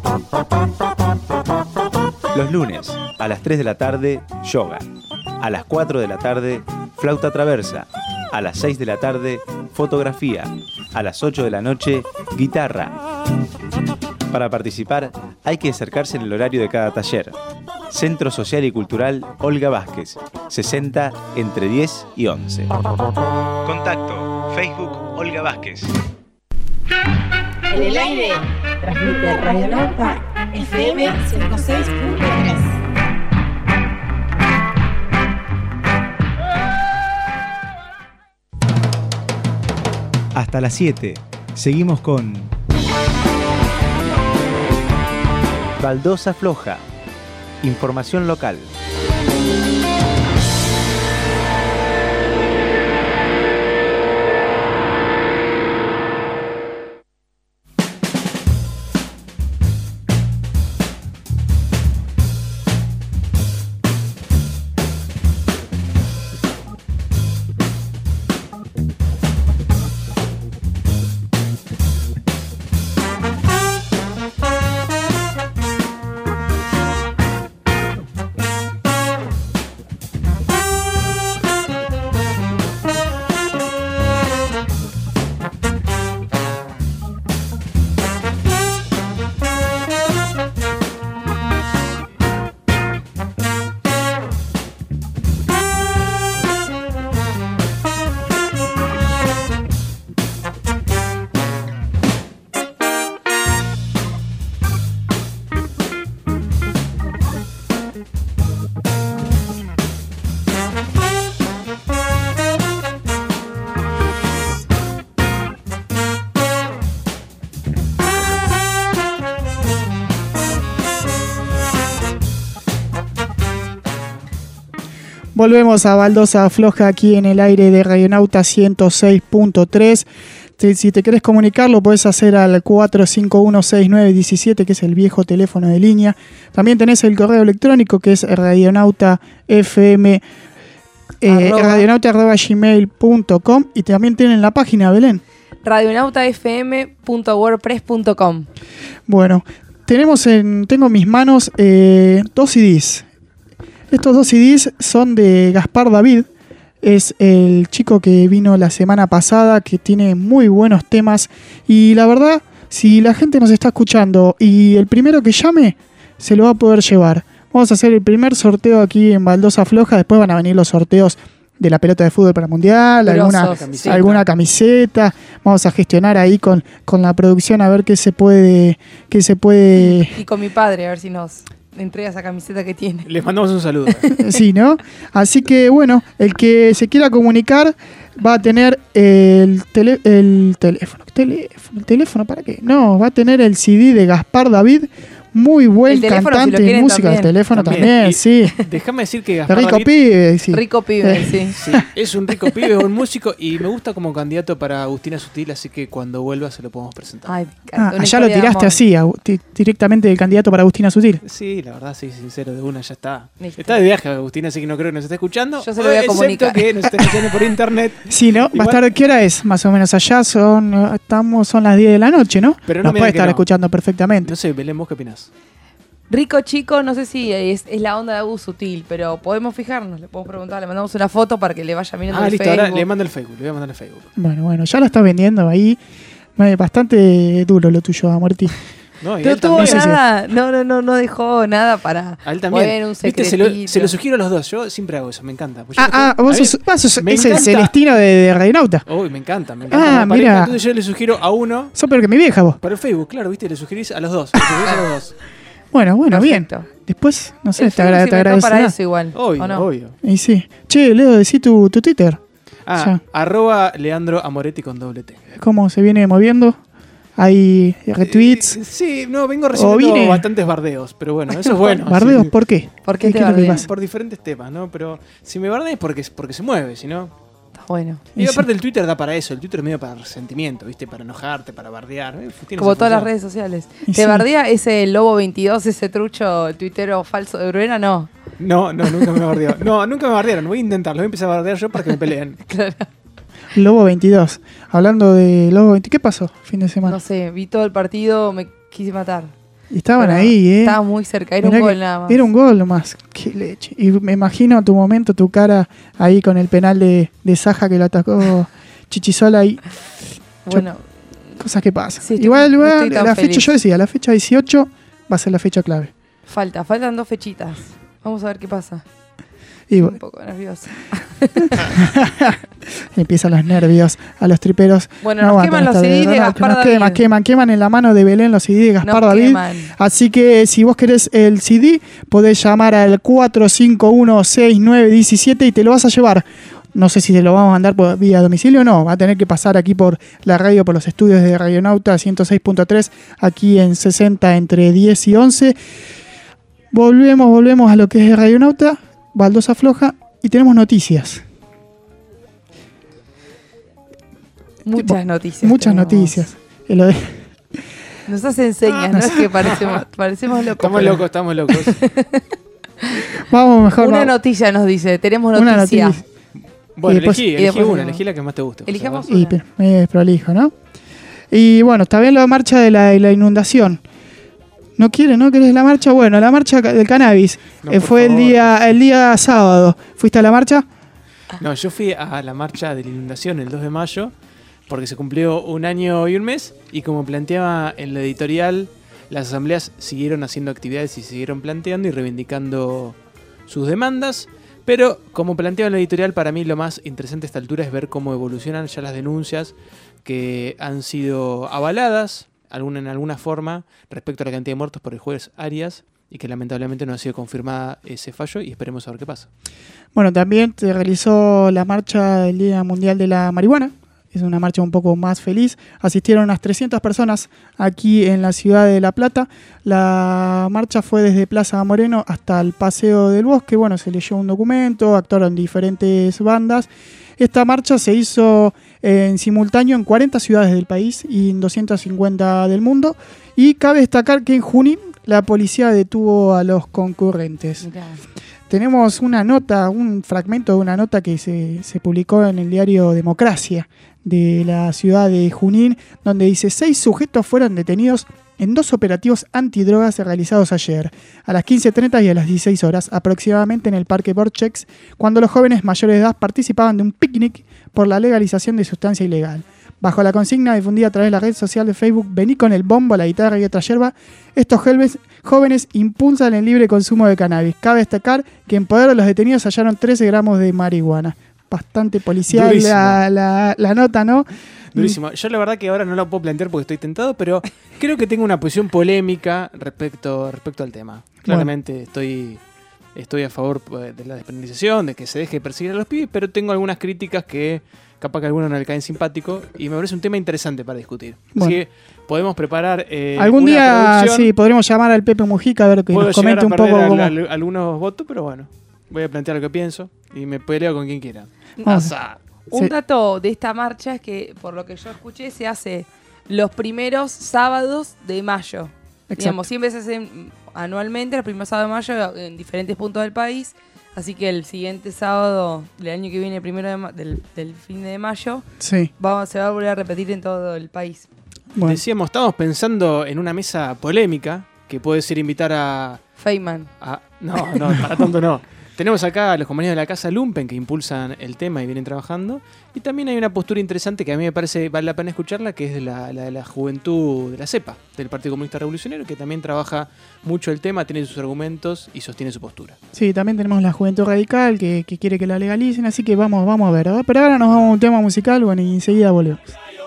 Los lunes a las tres de la tarde, yoga. A las cuatro de la tarde, flauta traversa. A las seis de la tarde, fotografía. A las ocho de la noche, guitarra. Para participar, hay que acercarse en el horario de cada taller. Centro Social y Cultural Olga Vázquez, sesenta entre diez y once. Contacto, Facebook Olga Vázquez. en el aire transmite Radionauta F M ciento seis punto tres. Hasta las siete. Seguimos con Baldosa Floja. Información local. Volvemos a Baldosa Floja aquí en el aire de Radionauta ciento seis punto tres. Si te querés comunicar, lo podés hacer al cuatro cinco uno seis nueve uno siete, que es el viejo teléfono de línea. También tenés el correo electrónico, que es radionautafm, eh, radionauta arroba gmail punto com. Y también tienen la página, Belén. radionautafm punto wordpress punto com. Bueno, tenemos en, tengo en mis manos eh, dos C Ds. Estos dos C Ds son de Gaspar David, es el chico que vino la semana pasada, que tiene muy buenos temas. Y la verdad, si la gente nos está escuchando y el primero que llame, se lo va a poder llevar. Vamos a hacer el primer sorteo aquí en Baldosa Floja, después van a venir los sorteos de la pelota de fútbol para el Mundial, alguna camiseta. alguna camiseta. Vamos a gestionar ahí con, con la producción a ver qué se puede... Qué se puede... Y con mi padre, a ver si nos... entrega esa camiseta que tiene. Les mandamos un saludo. Sí, ¿no? Así que, bueno, el que se quiera comunicar va a tener el, tele, el teléfono. teléfono. ¿El teléfono para qué? No, va a tener el C D de Gaspar David, muy buen El teléfono, cantante si lo de quieren, música. también. El teléfono También. también, Y sí. Déjame decir que Gaspar Rico David- pibe, sí. Rico pibe, sí. Sí, es un rico pibe, es un músico y me gusta como candidato para Agustina Sutil, así que cuando vuelva se lo podemos presentar. Ay, Ah, una allá lo historia de tiraste amor. así, a- ti- directamente del candidato para Agustina Sutil. Sí, la verdad, sí, sincero, de una ya está. Listo. Está de viaje Agustina, así que no creo que nos esté escuchando. Yo se lo voy a excepto comunicar. que nos esté escuchando por internet. Sí, ¿no? Igual- Más tarde, ¿qué hora es? Más o menos allá son, estamos, son las diez de la noche, ¿no? Pero no Nos me puede digan que estar no. escuchando perfectamente. No sé, Belén, ¿vos qué opinás? Rico chico, no sé si es, es la onda de Agus Sutil, pero podemos fijarnos, le podemos preguntar, le mandamos una foto para que le vaya mirando Ah, el listo, Facebook. ahora le mando el Facebook, le voy a mandar el Facebook. Bueno, bueno, ya lo estás vendiendo ahí. Eh, Bastante duro lo tuyo, Amorti. No, y No él tuvo también. sí, sí. nada, no, no, no, no dejó nada para A él también. bueno, un Viste, se, lo, secretito. se lo sugiero a los dos, yo siempre hago eso, me encanta. Pues yo Ah, ah, lo- vos a mí- sos, vos sos- me es el encanta. Celestino de, de Radionauta. Uy, me encanta, me encanta. Ah, como pareja, mira. Entonces yo le sugiero a uno Sos peor que mi vieja vos. para el Facebook, claro, viste, le sugerís a los dos. Le sugerís a los dos. Bueno, bueno, Perfecto. bien. Después, no sé, El te, Facebook agra- se te inventó agradece. para eso igual, Obvio, ¿o no? obvio. Y sí. Che, Leo, decí tu, tu Twitter. Ah, Ya. arroba Leandro Amoretti con doble T. ¿Cómo se viene moviendo? Hay retweets. Eh, sí, no, vengo recibiendo vine- bastantes bardeos, pero bueno, eso es bueno. ¿Bardeos? sí. ¿Por qué? ¿Por qué te es lo que bardean? pasa? Por diferentes temas, ¿no? Pero si me bardean es porque, porque se mueve, si no. Está bueno. Y Y aparte el Twitter da para eso, el Twitter es medio para resentimiento, ¿viste? Para enojarte, para bardear. eh, tiene Como esa todas las función. redes sociales. Y ¿Te sí. bardea ese Lobo veintidós, ese trucho, el tuitero falso de Bruena? No. No, no, nunca me bardeó. No, nunca me bardearon, voy a intentarlo, voy a empezar a bardear yo para que me peleen. Claro. Lobo veintidós. Hablando de Lobo veintidós, ¿qué pasó fin de semana? No sé, vi todo el partido, me quise matar. Y estaban Pero ahí, ¿eh? Estaba muy cerca, era Mirá un que gol nada más. Era un gol nomás. Qué leche. Y me imagino tu momento, tu cara ahí con el penal de, de Saja que lo atacó Chichisola y Bueno, cosas que pasan. Sí, estoy- igual, no igual, estoy tan la fecha, feliz. yo decía, la fecha dieciocho va a ser la fecha clave. falta, faltan dos fechitas. Vamos a ver qué pasa. Y Estoy bueno, un poco nerviosa. empiezan los nervios a los triperos. Bueno, No nos aguantan queman los esta C D de verdad, que Gaspar nos David. queman, queman, queman en la mano de Belén los C D de Gaspar Nos David. queman. Así que si vos querés el C D, podés llamar al cuatro cinco uno seis nueve uno siete y te lo vas a llevar. No sé si te lo vamos a mandar por vía domicilio o no. Va a tener que pasar aquí por la radio, por los estudios de Radionauta ciento seis punto tres, aquí en sesenta entre diez y once. Volvemos, volvemos a lo que es Radionauta, baldosa floja, y tenemos noticias. Muchas noticias. Muchas tenemos. noticias. Eh, lo de- Nos hacen señas, no es que parecemos, parecemos locos. Estamos pero- locos, estamos locos. Vamos mejor. Una vamos. noticia nos dice, tenemos Una noticia. noticia. Bueno, Y después- elegí, y elegí después una, seguimos. elegí la que más te guste. Elijamos Y una. pero, medio desprolijo, ¿no? Y bueno, está bien la marcha de la, de la inundación. ¿No quiere, no querés la marcha? Bueno, la marcha ca- del cannabis. No, eh, por fue el favor. día, el día sábado. ¿Fuiste a la marcha? No, yo fui a la marcha de la inundación el dos de mayo porque se cumplió un año y un mes y como planteaba en la editorial, las asambleas siguieron haciendo actividades y siguieron planteando y reivindicando sus demandas, pero como planteaba en la editorial, para mí lo más interesante a esta altura es ver cómo evolucionan ya las denuncias que han sido avaladas alguna, en alguna forma respecto a la cantidad de muertos por el juez Arias y que lamentablemente no ha sido confirmada ese fallo y esperemos a ver qué pasa. Bueno, también se realizó la marcha del Día Mundial de la Marihuana. Es una marcha un poco más feliz. Asistieron unas trescientas personas aquí en la ciudad de La Plata. La marcha fue desde Plaza Moreno hasta el Paseo del Bosque. Bueno, se leyó un documento, actuaron diferentes bandas. Esta marcha se hizo en simultáneo en cuarenta ciudades del país y en doscientas cincuenta del mundo. Y cabe destacar que en Junín la policía detuvo a los concurrentes. Mirá. Tenemos una nota, un fragmento de una nota que se, se publicó en el diario Democracia de la ciudad de Junín, donde dice: seis sujetos fueron detenidos en dos operativos antidrogas realizados ayer, a las quince treinta y a las dieciséis horas, aproximadamente en el Parque Borchex, cuando los jóvenes mayores de edad participaban de un picnic por la legalización de sustancia ilegal. Bajo la consigna difundida a través de la red social de Facebook "Vení con el bombo, la guitarra y otra yerba", estos jóvenes, jóvenes impulsan el libre consumo de cannabis. Cabe destacar que en poder de los detenidos hallaron trece gramos de marihuana. Bastante policial Durísimo. la, la, la nota, ¿no? Durísimo. Yo la verdad que ahora no la puedo plantear porque estoy tentado, pero creo que tengo una posición polémica respecto, respecto al tema. Claramente estoy, estoy a favor pues, de la despenalización, de que se deje de perseguir a los pibes, pero tengo algunas críticas que capaz que a algunos no le caen simpático, y me parece un tema interesante para discutir. Bueno. Así que podemos preparar eh, Algún una día producción. sí, podremos llamar al Pepe Mujica a ver que Puedo nos llegar comente a un poco perder cómo... al- al- algunos votos, pero bueno, voy a plantear lo que pienso y me peleo con quien quiera. Vamos. Asa. Un Sí. dato de esta marcha es que, por lo que yo escuché, se hace los primeros sábados de mayo. Exacto. Digamos, siempre se hacen anualmente, los primeros sábados de mayo, en diferentes puntos del país. Así que el siguiente sábado del año que viene, primero de ma- del, del fin de mayo, Sí, vamos, se va a volver a repetir en todo el país. bueno. Decíamos, estamos pensando en una mesa polémica que puede ser invitar a, Feynman. a- no, no, para tanto no. Tenemos acá a los compañeros de la Casa Lumpen que impulsan el tema y vienen trabajando. Y también hay una postura interesante que a mí me parece vale la pena escucharla, que es de la, la de la juventud de la CEPA, del Partido Comunista Revolucionario, que también trabaja mucho el tema, tiene sus argumentos y sostiene su postura. Sí, también tenemos la Juventud Radical que, que quiere que la legalicen, así que vamos, vamos a ver. ¿verdad? Pero ahora nos vamos a un tema musical, bueno, y enseguida volvemos.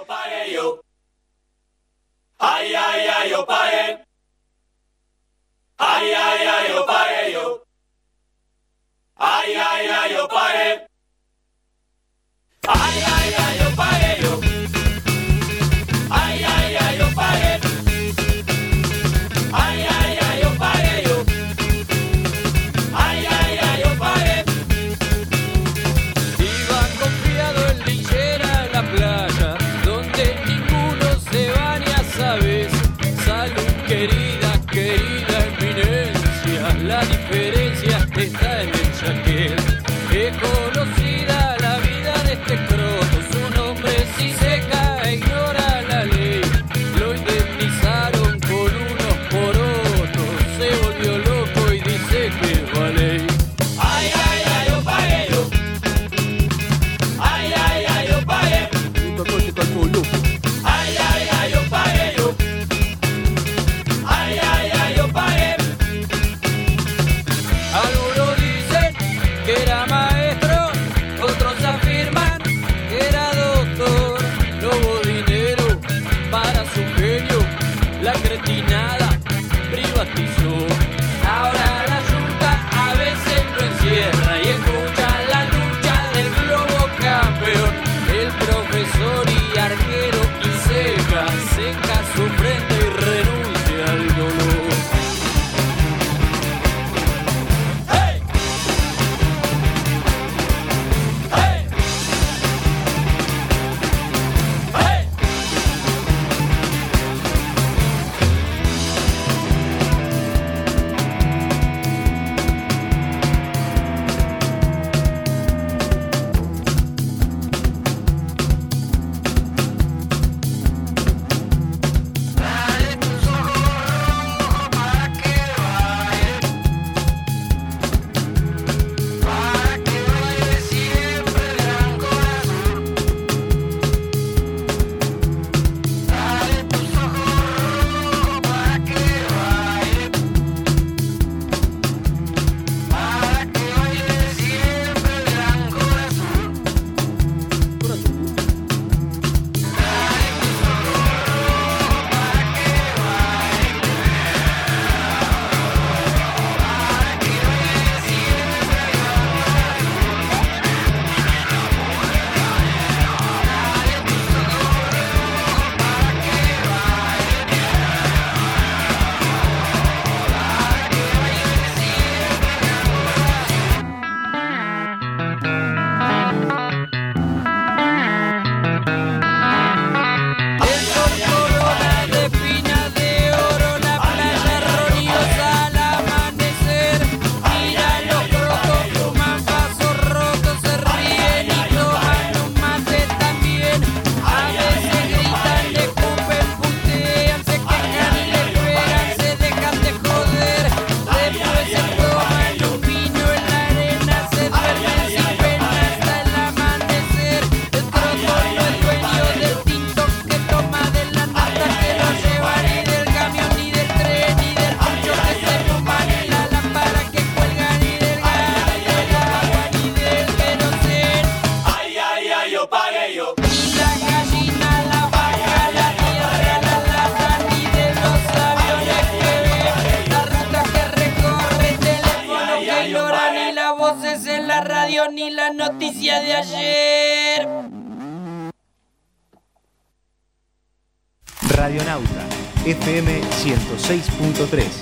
Ay, ay, ay, yo pagué. Ay, ay, ay, yo pagué yo. Ay, ay, ay, yo pagué. Ay, ay, ay, yo pagué yo. Ay, ay, ay, yo pagué. Ay, ay, ay, yo pagué yo. Ay, ay, ay, yo pagué. Iba confiado en linchera a la playa, donde ninguno se baña, sabes. Salud querida, querida eminencia, la diferencia está en el chaquet. Es conocida la vida de este croto, su nombre si se cae ignora la ley. Lo indemnizaron con unos porotos, se volvió loco y dice que vale. Ay, ay, ay, yo pagué yo. Ay, ay, ay, yo pagué. Ay, ay, ay, yo pagué yo. Ay, ay, ay, yo pagué. Algunos dicen que era maestro, otros afirman que era doctor. No hubo dinero para su genio, la cretinada privatizó. Ahora la yunta a veces lo encierra y escucha la lucha del globo campeón. El profesor y arquero y seca, seca su frente y renuncia al dolor. Hey. Hey. Hey. Dale tus ojos rojos para que baile, para que baile siempre el gran corazón. Dale tus ojos rojos para que baile, para que baile siempre el gran corazón. Dale tus ojos rojos para que baile, para que baile siempre el gran corazón. El sol corona de espinas de oro, la playa roniosa al amanecer. Mira los crotos, fuman vasos rotos, se ríen y toman un mate también. A veces gritan, le escupen, putean, se quejan y le pegan, se dejan de joder. Después se toman un vino en la arena, se duermen sin pena hasta el amanecer. El croto no es dueño del tinto que toma, de la nata que lo lleva, ni del camión, ni del tren, ni del pucho que se fuma, ni la lámpara que cuelga, ni del gas, ni del agua, ni del querosén. Ay, ay, ay, yo pagué yo. Ni la gallina, la vaca, la tierra, la lata, ni de los aviones que ven, la ruta que recorre, el teléfono que ignora, ni las voces en la radio, ni la noticia de ayer. Radionauta, F M ciento seis punto tres.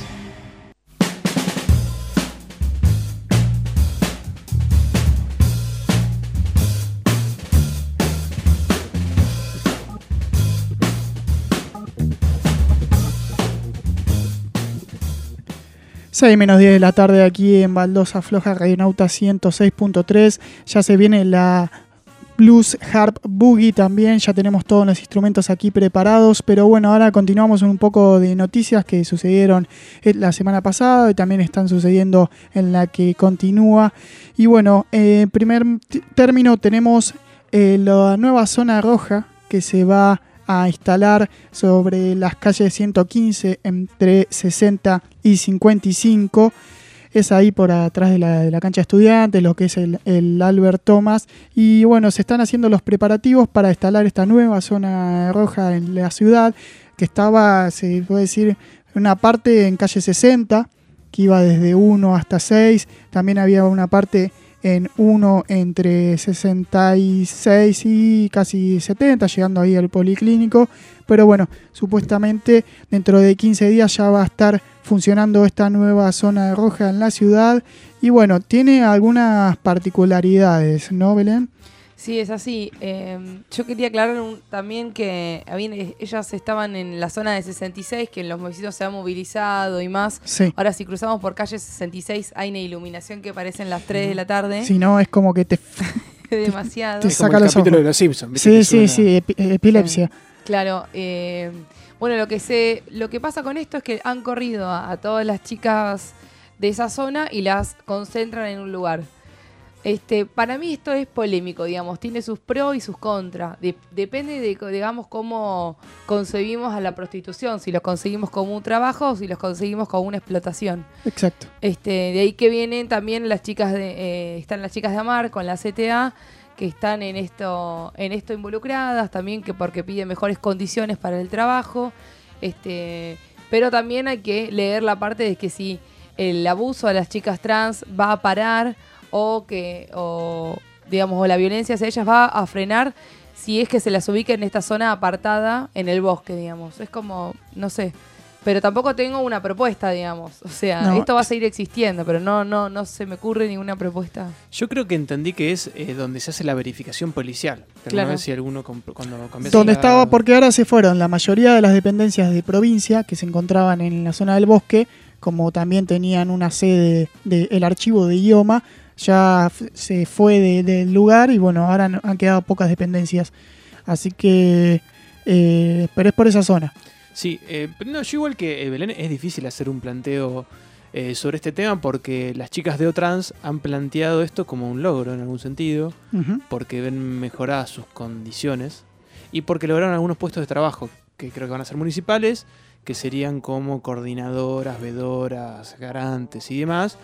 seis menos diez de la tarde aquí en Baldosa Floja, Radionauta ciento seis punto tres. Ya se viene la Blues Harp Boogie también, ya tenemos todos los instrumentos aquí preparados, pero bueno, ahora continuamos un poco de noticias que sucedieron la semana pasada y también están sucediendo en la que continúa. Y bueno, en primer t- término tenemos eh, la nueva zona roja que se va a instalar sobre las calles ciento quince entre sesenta y cincuenta y cinco. Es ahí por atrás de la, de la cancha de Estudiantes, lo que es el, el Albert Thomas. Y bueno, se están haciendo los preparativos para instalar esta nueva zona roja en la ciudad, que estaba, se puede decir, una parte en calle sesenta, que iba desde uno hasta seis. También había una parte en uno entre sesenta y seis y casi setenta, llegando ahí al Policlínico. Pero bueno, supuestamente dentro de quince días ya va a estar funcionando esta nueva zona roja en la ciudad. Y bueno, tiene algunas particularidades, ¿no, Belén? Sí, es así. Eh, yo quería aclarar un- también que habían, ellas estaban en la zona de sesenta y seis, que en los movimientos se ha movilizado y más. Sí. Ahora, si cruzamos por calle sesenta y seis, hay una iluminación que parecen las tres de la tarde. Si no, es como que te, Demasiado. te Es como saca el los capítulo ojos. de Los Simpsons, ¿viste? Sí, Que sí, suena- sí, epi- epilepsia. Claro. eh, bueno, lo que se, lo que pasa con esto es que han corrido a, a todas las chicas de esa zona y las concentran en un lugar. Este, para mí esto es polémico, digamos, tiene sus pros y sus contras. De- depende de, digamos, cómo concebimos a la prostitución, si lo conseguimos como un trabajo o si los conseguimos como una explotación. Exacto. Este, de ahí que vienen también las chicas de, eh, están las chicas de Amar con la C T A, que están en esto, en esto involucradas, también que porque piden mejores condiciones para el trabajo. Este, pero también hay que leer la parte de que si el abuso a las chicas trans va a parar o que, o digamos, o la violencia hacia ellas va a frenar si es que se las ubica en esta zona apartada en el bosque, digamos. Es como, no sé. Pero tampoco tengo una propuesta, digamos. O sea, No. esto va a seguir existiendo, pero no, no, no se me ocurre ninguna propuesta. Yo creo que entendí que es eh, donde se hace la verificación policial. Pero Claro. no sé si alguno comp- cuando cambias Donde la- estaba, porque ahora se fueron la mayoría de las dependencias de provincia que se encontraban en la zona del bosque, como también tenían una sede del archivo de idioma, ya f- se fue de- del lugar y bueno, ahora no- han quedado pocas dependencias. Así que, eh, pero es por esa zona. Sí, eh, pero no, yo igual que eh, Belén, es difícil hacer un planteo eh, sobre este tema porque las chicas de Otrans han planteado esto como un logro en algún sentido, Ujú. porque ven mejoradas sus condiciones y porque lograron algunos puestos de trabajo que creo que van a ser municipales, que serían como coordinadoras, vedoras, garantes y demás.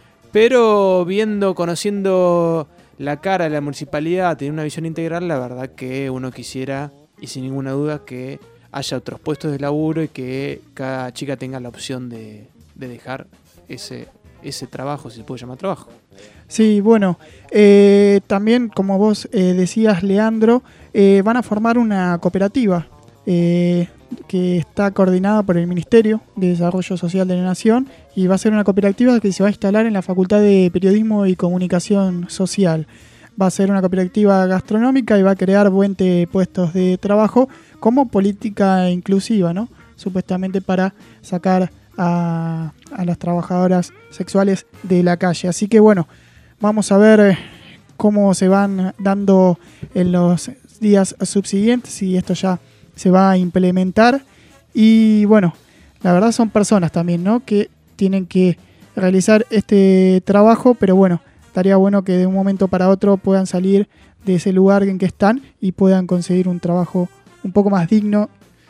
Pero viendo, conociendo la cara de la municipalidad, tener una visión integral, la verdad que uno quisiera, y sin ninguna duda, que haya otros puestos de laburo y que cada chica tenga la opción de, de dejar ese, ese trabajo, si se puede llamar trabajo. Sí, bueno, eh, también como vos eh, decías, Leandro, eh, van a formar una cooperativa eh, que está coordinada por el Ministerio de Desarrollo Social de la Nación y va a ser una cooperativa que se va a instalar en la Facultad de Periodismo y Comunicación Social. Va a ser una cooperativa gastronómica y va a crear veinte puestos de trabajo como política inclusiva, ¿no? Supuestamente para sacar a, a las trabajadoras sexuales de la calle. Así que bueno, vamos a ver eh, cómo se van dando en los días subsiguientes, si esto ya se va a implementar. Y bueno, la verdad son personas también, ¿no? Que tienen que realizar este trabajo, pero bueno, estaría bueno que de un momento para otro puedan salir de ese lugar en que están y puedan conseguir un trabajo un poco más digno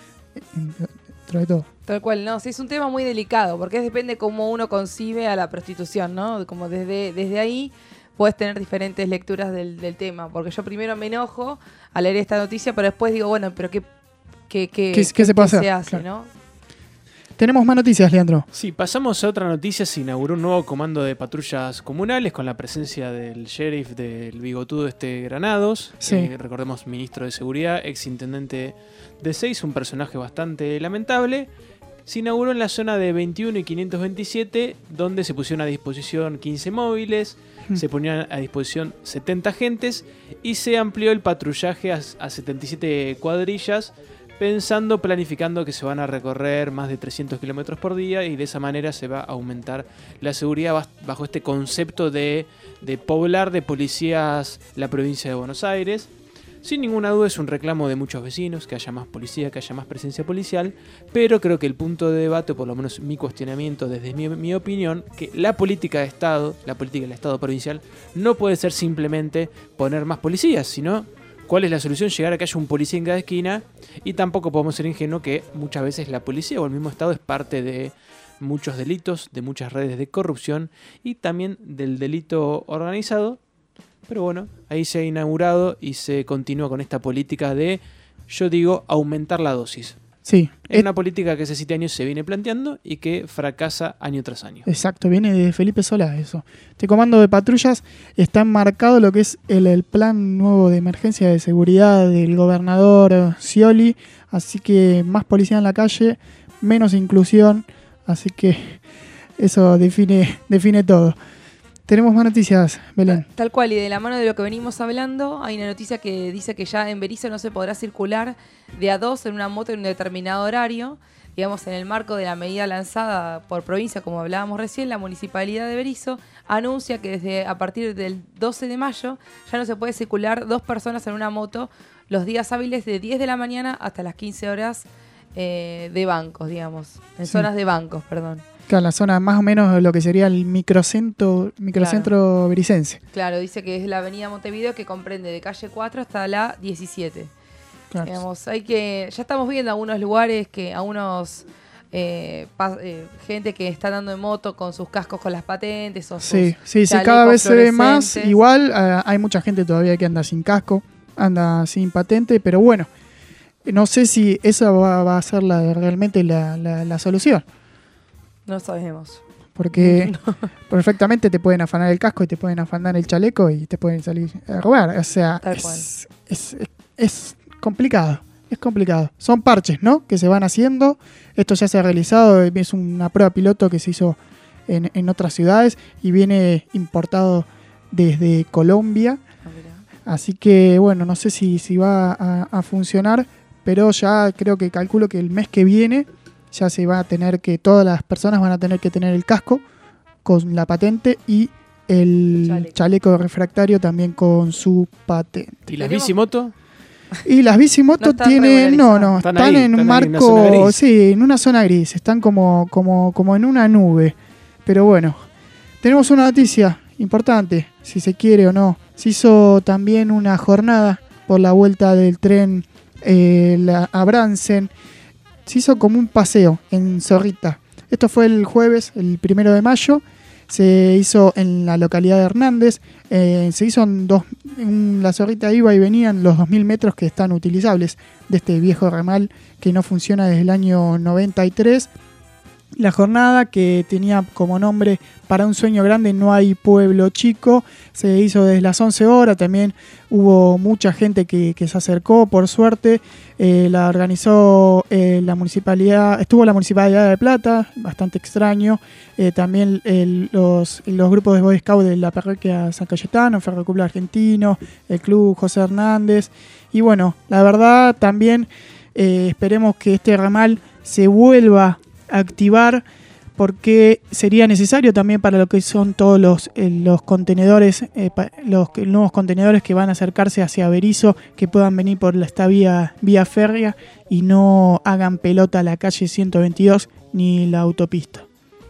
dentro de todo. Tal cual, no, sí, es un tema muy delicado, porque es- depende cómo uno concibe a la prostitución, ¿no? Como desde, desde ahí puedes tener diferentes lecturas del, del tema, porque yo primero me enojo al leer esta noticia, pero después digo, bueno, pero ¿qué, qué, qué, ¿Qué- qué se puede hacer? hace, Claro. ¿no? Tenemos más noticias, Leandro. Sí, pasamos a otra noticia. Se inauguró un nuevo comando de patrullas comunales con la presencia del sheriff del bigotudo este Granados. Sí. Eh, recordemos, ministro de Seguridad, ex intendente de Seis, un personaje bastante lamentable. Se inauguró en la zona de veintiuno y quinientos veintisiete, donde se pusieron a disposición quince móviles, mm. se ponían a disposición setenta agentes y se amplió el patrullaje a, a setenta y siete cuadrillas, pensando, planificando que se van a recorrer más de trescientos kilómetros por día y de esa manera se va a aumentar la seguridad bajo este concepto de, de poblar de policías la provincia de Buenos Aires. Sin ninguna duda es un reclamo de muchos vecinos, que haya más policía, que haya más presencia policial, pero creo que el punto de debate, o por lo menos mi cuestionamiento desde mi, mi opinión, que la política de Estado, la política del Estado provincial, no puede ser simplemente poner más policías, sino cuál es la solución, llegar a que haya un policía en cada esquina, y tampoco podemos ser ingenuos que muchas veces la policía o el mismo Estado es parte de muchos delitos, de muchas redes de corrupción y también del delito organizado. Pero bueno, ahí se ha inaugurado y se continúa con esta política de, yo digo, aumentar la dosis. Sí. Es eh, una política que hace siete años se viene planteando y que fracasa año tras año. Exacto, viene de Felipe Solá eso. Este comando de patrullas está enmarcado lo que es el, el plan nuevo de emergencia de seguridad del gobernador Scioli. Así que más policía en la calle, menos inclusión. Así que eso define, define todo. Tenemos más noticias, Belén. Tal cual, y de la mano de lo que venimos hablando, hay una noticia que dice que ya en Berisso no se podrá circular de a dos en una moto en un determinado horario. Digamos, en el marco de la medida lanzada por provincia, como hablábamos recién, la Municipalidad de Berisso anuncia que desde a partir del doce de mayo ya no se puede circular dos personas en una moto los días hábiles de diez de la mañana hasta las quince horas eh, de bancos, digamos, en Sí. zonas de bancos, perdón. Claro, la zona más o menos lo que sería el microcentro, microcentro Claro. bericense. Claro, dice que es la avenida Montevideo que comprende de calle cuatro hasta la diecisiete. Claro. Digamos, hay que, ya estamos viendo algunos lugares que a unos eh, pa- eh, gente que está andando en moto con sus cascos con las patentes o sus Sí, sí, sí, chalecos cada vez se ve más. fluorescentes. Igual eh, hay mucha gente todavía que anda sin casco, anda sin patente, pero bueno, no sé si esa va, va a ser la, realmente la, la, la solución. No sabemos. Porque perfectamente te pueden afanar el casco y te pueden afanar el chaleco y te pueden salir a robar. O sea, Tal es, cual. es, es, es complicado. Es complicado. Son parches, ¿no? Que se van haciendo. Esto ya se ha realizado. Es una prueba piloto que se hizo en, en otras ciudades y viene importado desde Colombia. Así que, bueno, no sé si, si va a, a funcionar, pero ya creo que calculo que el mes que viene ya se va a tener que, todas las personas van a tener que tener el casco con la patente y el Chaleco. chaleco refractario también con su patente. ¿Y las Tenemos- bicimotos? Y las bicimotos No están tienen, no, no, Están están, ahí, en están un ahí en una zona marco, gris. sí, en una zona gris, están como, como, como en una nube. Pero bueno, tenemos una noticia importante, si se quiere o no. Se hizo también una jornada por la vuelta del tren eh, la, a Bransen. Se hizo como un paseo en Zorrita. Esto fue el jueves, el primero de mayo. Se hizo en la localidad de Hernández. Eh, se hizo en dos. En la Zorrita iba y venían los dos mil metros que están utilizables de este viejo ramal que no funciona desde el año noventa y tres. La jornada, que tenía como nombre Para un sueño grande no hay pueblo chico, se hizo desde las once horas. También hubo mucha gente que, que se acercó, por suerte. Eh, la organizó eh, la municipalidad, estuvo la Municipalidad de Plata, bastante extraño. Eh, también el- los, los grupos de Boy Scout de la parroquia San Cayetano, Ferroclub Argentino, el Club José Hernández. Y bueno, la verdad también eh, esperemos que este ramal se vuelva activar, porque sería necesario también para lo que son todos los, eh, los contenedores, eh, pa- los que- nuevos contenedores que van a acercarse hacia Berisso, que puedan venir por la- esta vía, vía férrea y no hagan pelota a la calle ciento veintidós ni la autopista.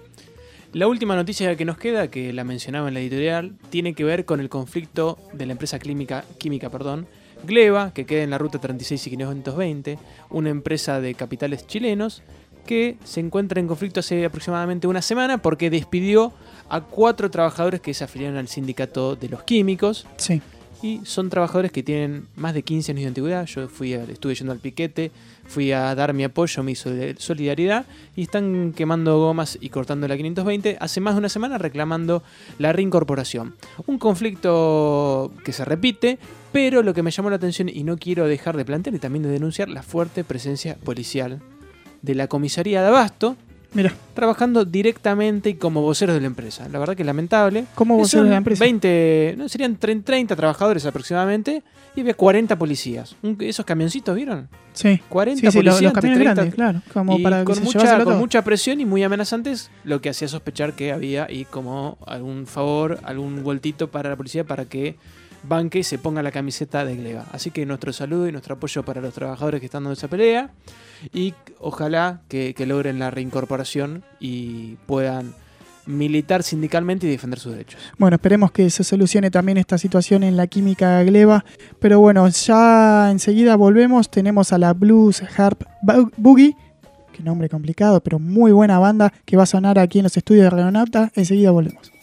La última noticia que nos queda, que la mencionaba en la editorial, tiene que ver con el conflicto de la empresa química, química perdón, Gleva, que queda en la ruta treinta y seis y quinientos veinte, una empresa de capitales chilenos que se encuentra en conflicto hace aproximadamente una semana porque despidió a cuatro trabajadores que se afiliaron al sindicato de los químicos. Sí. y son trabajadores que tienen más de quince años de antigüedad. Yo fui a, estuve yendo al piquete, fui a dar mi apoyo, mi solidaridad, y están quemando gomas y cortando la quinientos veinte hace más de una semana reclamando la reincorporación. Un conflicto que se repite, pero lo que me llamó la atención, y no quiero dejar de plantear y también de denunciar, la fuerte presencia policial de la comisaría de Abasto. Mira, trabajando directamente y como voceros de la empresa. La verdad que es lamentable. ¿Cómo voceros de la empresa? veinte, no, serían treinta trabajadores aproximadamente y había cuarenta policías. Un- ¿Esos camioncitos vieron? Sí. cuarenta Sí, sí, los- policías. los camiones entre grandes, claro, como y para que con, se mucha, lleváselo con todo. mucha presión y muy amenazantes, lo que hacía sospechar que había y como algún favor, algún vueltito para la policía para que banque y se ponga la camiseta de Gleba. Así que nuestro saludo y nuestro apoyo para los trabajadores que están dando esa pelea y ojalá que, que logren la reincorporación y puedan militar sindicalmente y defender sus derechos. Bueno, esperemos que se solucione también esta situación en la química Gleba. Pero bueno, ya enseguida volvemos. Tenemos a la Blues Harp Bu- Boogie, que nombre complicado, pero muy buena banda que va a sonar aquí en los estudios de Radionauta. Enseguida volvemos.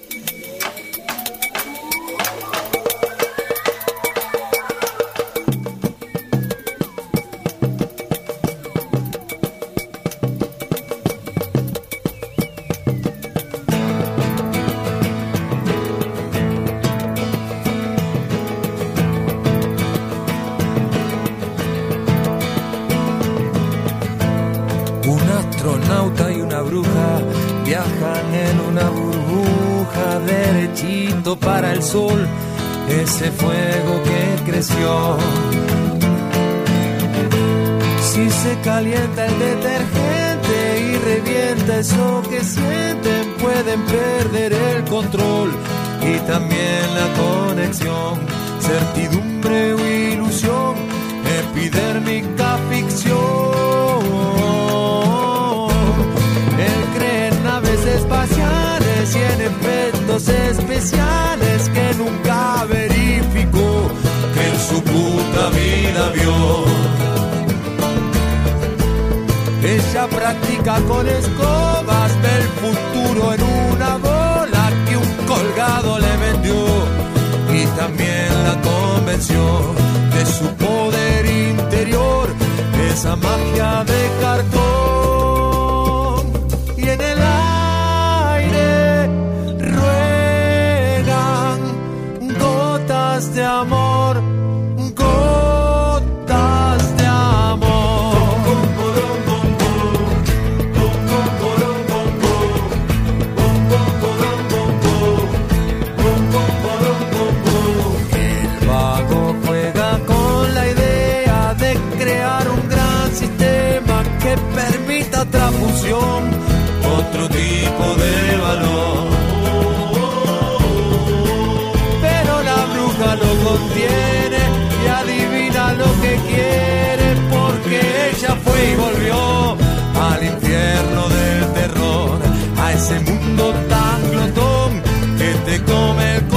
Un astronauta y una bruja viajan en una burbuja derechito para el sol, ese fuego que creció. Si se calienta el detergente y revienta eso que sienten, pueden perder el control y también la conexión. Certidumbre o ilusión, epidérmica ficción. Él cree en naves espaciales y en efectos especiales que nunca verificó, que en su puta vida vio. Ella practica con escobas, ve el futuro en una bola que un colgado le vendió y también la convenció de su poder interior, esa magia de cartón. Y en el aire ruegan gotas de amor, gotas de amor. El vago juega con la idea de crear un gran sistema que permita otra función, otro tipo de valor. Pero la bruja lo contiene y adivina lo que quiere, porque ella fue y volvió al infierno del terror, a ese mundo tan glotón que te come el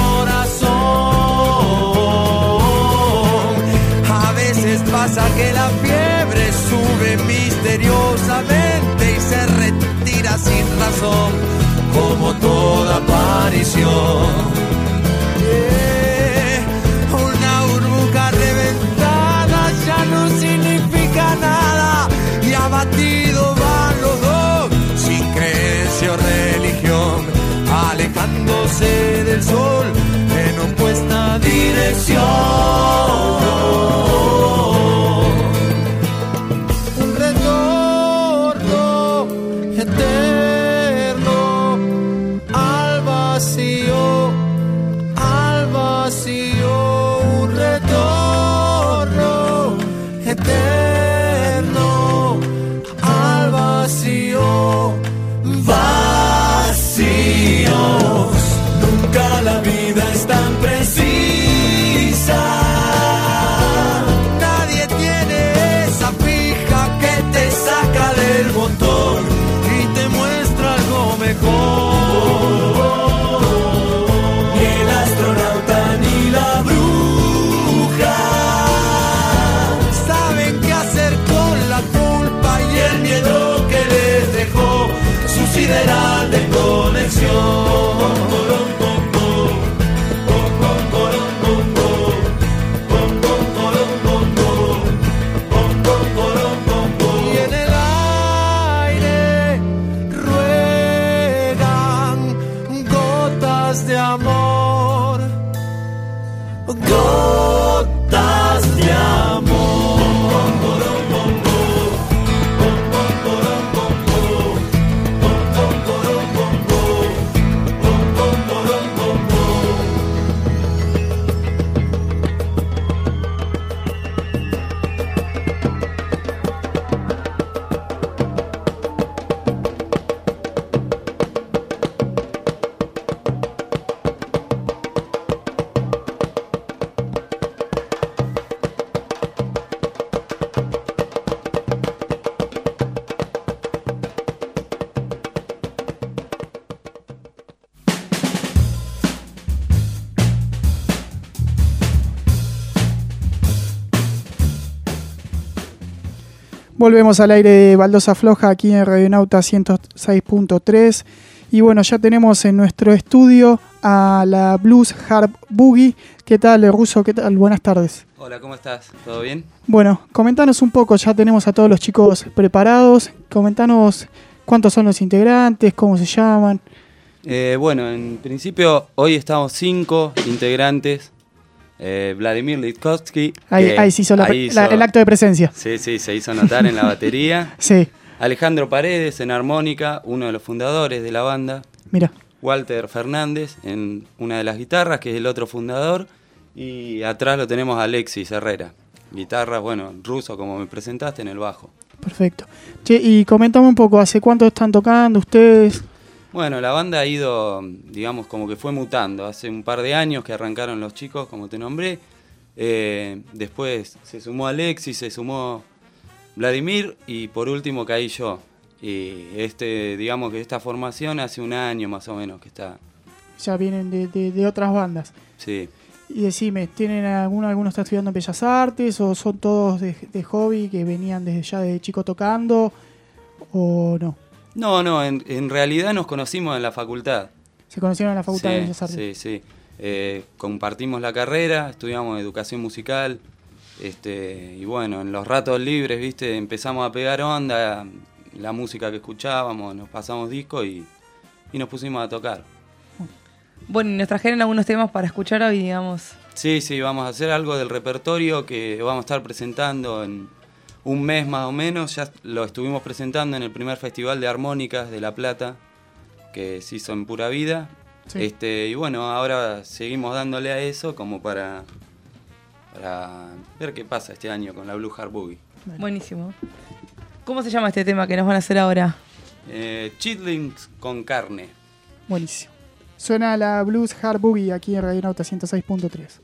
corazón. A veces pasa que la fiebre sube misteriosamente y se retira sin razón, como toda aparición. Yeah. Una burbuja reventada ya no significa nada y abatido van los dos, sin creencia o religión, alejándose del sol en opuesta dirección. Un retorno eterno al vacío, al vacío, un retorno eterno al vacío, vacíos. Nunca la vida es tan precisa. Nadie tiene esa fija que te saca del montón y te muestra algo mejor. Ni el astronauta ni la bruja saben qué hacer con la culpa y el miedo que les dejó. Volvemos al aire de Baldosa Floja aquí en Radionauta ciento seis punto tres. Y bueno, ya tenemos en nuestro estudio a la Blues Harp Boogie. ¿Qué tal, Russo? ¿Qué tal? Buenas tardes. Hola, ¿cómo estás? ¿Todo bien? Bueno, comentanos un poco, ya tenemos a todos los chicos preparados. Comentanos cuántos son los integrantes, cómo se llaman. Eh, bueno, en principio hoy estamos cinco integrantes. Eh, Vladimir Litkovsky. Ahí, ahí se hizo, la, ahí la, hizo el acto de presencia. Sí, sí, se hizo notar en la batería. Sí. Alejandro Paredes en armónica, uno de los fundadores de la banda. Mira. Walter Fernández en una de las guitarras, que es el otro fundador. Y atrás lo tenemos a Alexis Herrera. Guitarra, bueno, ruso, como me presentaste, en el bajo. Perfecto. Che, y comentame un poco, ¿hace cuánto están tocando ustedes? Bueno, la banda ha ido, digamos, como que fue mutando. Hace un par de años que arrancaron los chicos, como te nombré. Eh, después se sumó Alexis, se sumó Vladimir y por último caí yo. Y este, digamos que esta formación hace un año más o menos que está. Ya vienen de, de, de otras bandas. Sí. Y decime, ¿tienen alguno, alguno está estudiando en Bellas Artes o son todos de, de hobby que venían desde ya de chico tocando o no? No, no, en, en realidad nos conocimos en la facultad. ¿Se conocieron en la Facultad sí, de Bellas Artes? Sí, sí. Eh, compartimos la carrera, estudiamos educación musical. Este, y bueno, en los ratos libres, viste, empezamos a pegar onda, la música que escuchábamos, nos pasamos discos y, y nos pusimos a tocar. Bueno, y nos trajeron algunos temas para escuchar hoy, digamos. Sí, sí, vamos a hacer algo del repertorio que vamos a estar presentando en un mes más o menos. Ya lo estuvimos presentando en el primer Festival de Armónicas de La Plata, que se hizo en Pura Vida. Sí. Este, y bueno, ahora seguimos dándole a eso como para, para ver qué pasa este año con la Blue Harp Boogie. Buenísimo. ¿Cómo se llama este tema que nos van a hacer ahora? Eh, Chitlings con carne. Buenísimo. Suena la Blues Harp Boogie aquí en Radionauta ciento seis punto tres.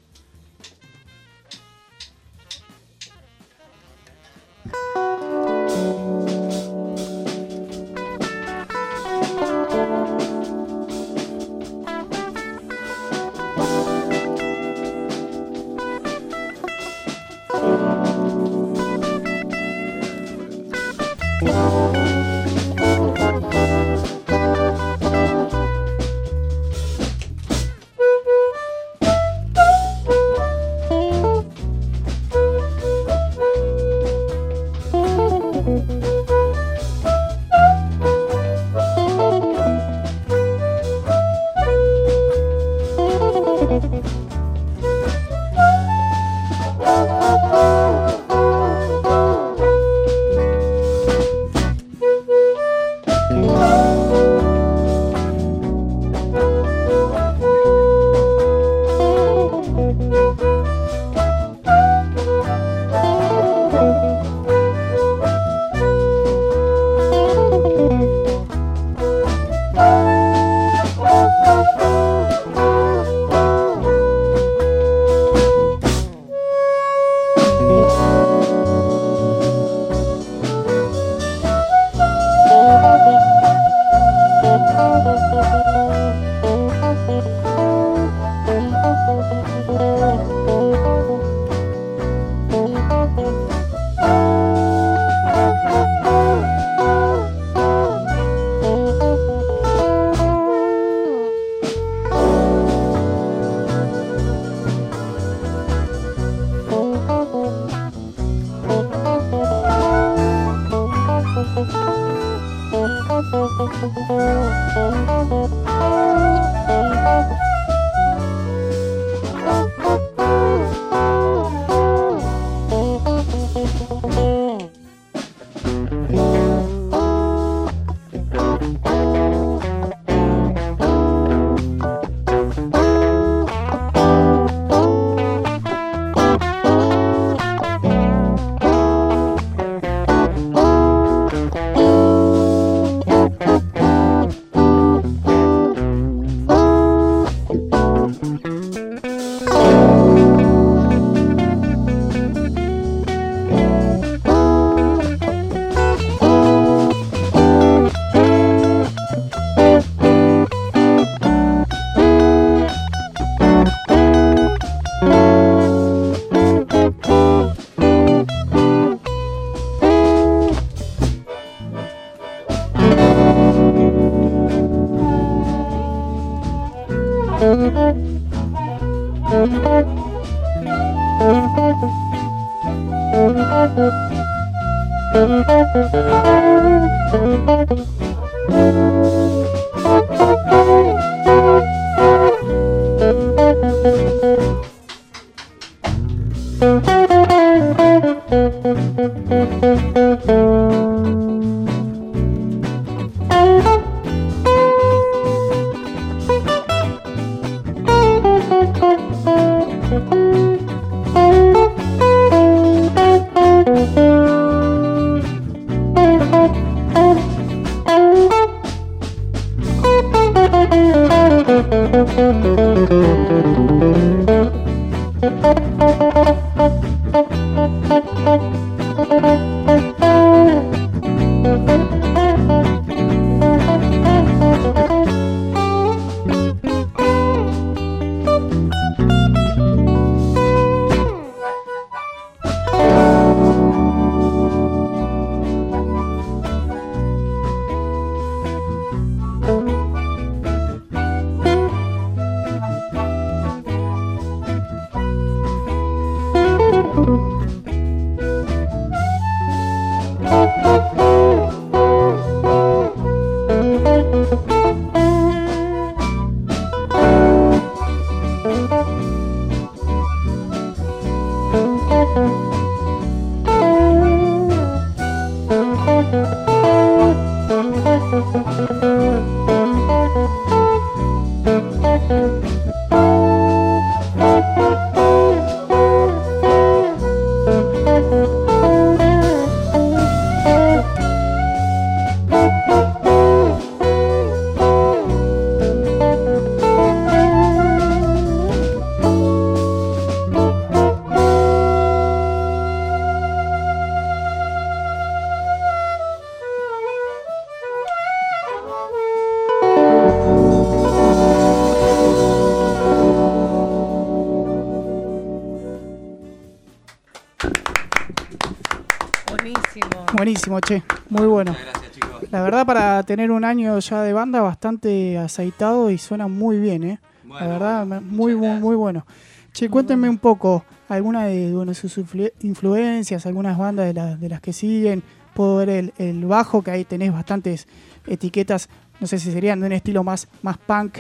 Buenísimo, che, muy bueno. Gracias, chicos. La verdad, para tener un año ya de banda, bastante aceitado y suena muy bien, ¿eh? Bueno, la verdad, bueno, muy, muy, muy bueno. Che, cuéntenme un poco, alguna de bueno, sus influ- influencias, algunas bandas de, la- de las que siguen. Puedo ver el, el bajo, que ahí tenés bastantes etiquetas, no sé si serían de un estilo más, más punk,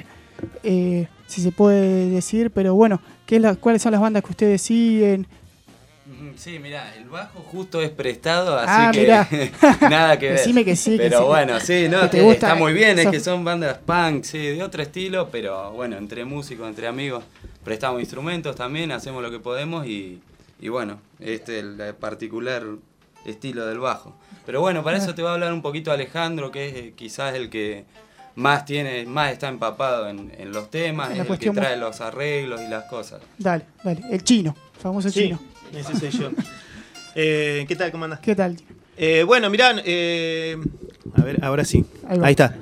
eh, si se puede decir, pero bueno, ¿qué es la, ¿cuáles son las bandas que ustedes siguen? Sí, mirá, el bajo justo es prestado, así Ah, que mirá. nada que ver. Decime que sí, que pero sí. bueno, sí, no, Que te que gusta, está muy bien, es sos- que son bandas punk, sí, de otro estilo, pero bueno, entre músicos, entre amigos, prestamos instrumentos también, hacemos lo que podemos y, y bueno, este es el particular estilo del bajo. Pero bueno, para eso te va a hablar un poquito Alejandro, que es eh, quizás el que más tiene, más está empapado en, en los temas, En es la el que cuestión trae los arreglos y las cosas. Dale, dale, el chino, famoso Sí, chino. ese soy yo. Eh, ¿Qué tal? ¿Cómo andás? ¿Qué tal? Eh, bueno, mirá, eh, a ver, ahora sí. Ahí va. Ahí está.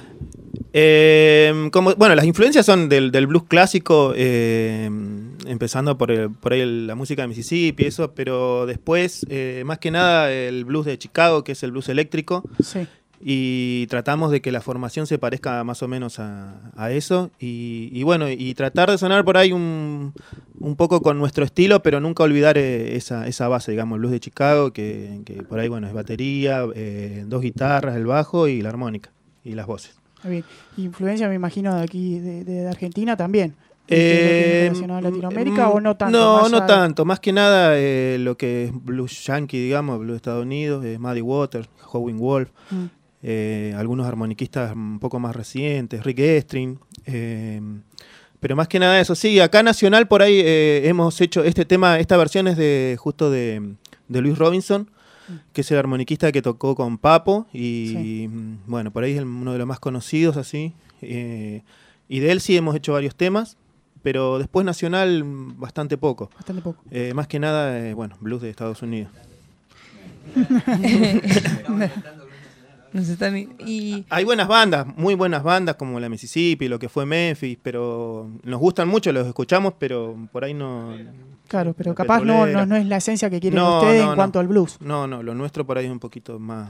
Eh, como, bueno, las influencias son del, del blues clásico, eh, empezando por, el- por ahí el- la música de Mississippi, eso, pero después, eh, más que nada, el blues de Chicago, que es el blues eléctrico. Sí. Y tratamos de que la formación se parezca más o menos a, a eso. Y, y bueno, y tratar de sonar por ahí un, un poco con nuestro estilo, pero nunca olvidar eh, esa, esa base, digamos, el blues de Chicago, que, que por ahí, bueno, es batería, eh, dos guitarras, el bajo y la armónica y las voces. Está bien. Influencia, me imagino, de aquí, de, de Argentina también. Eh, ¿Relacionado a Latinoamérica mm, o no tanto? No, Más no allá- tanto. Más que nada eh, lo que es blues yankee, digamos, blues de Estados Unidos, eh, Muddy Waters, Howlin' Wolf, Mm. eh, algunos armoniquistas un poco más recientes, Rick Estrin. Eh, pero más que nada eso. Sí, acá nacional por ahí eh, hemos hecho este tema, esta versión es de justo de, de Luis Robinson, que es el armoniquista que tocó con Papo y Sí. mm, bueno, por ahí es el- uno de los más conocidos así. Eh, y de él sí hemos hecho varios temas, pero después nacional mm, bastante poco. Bastante poco. Eh, más que nada, eh, bueno, blues de Estados Unidos. Nos están y Hay buenas bandas, muy buenas bandas como la Mississippi, lo que fue Memphis, pero nos gustan mucho, los escuchamos, pero por ahí no... Claro, pero los capaz no, no, petroleros. no es la esencia que quieren No, ustedes no, en no. cuanto al blues. No, no, lo nuestro por ahí es un poquito más,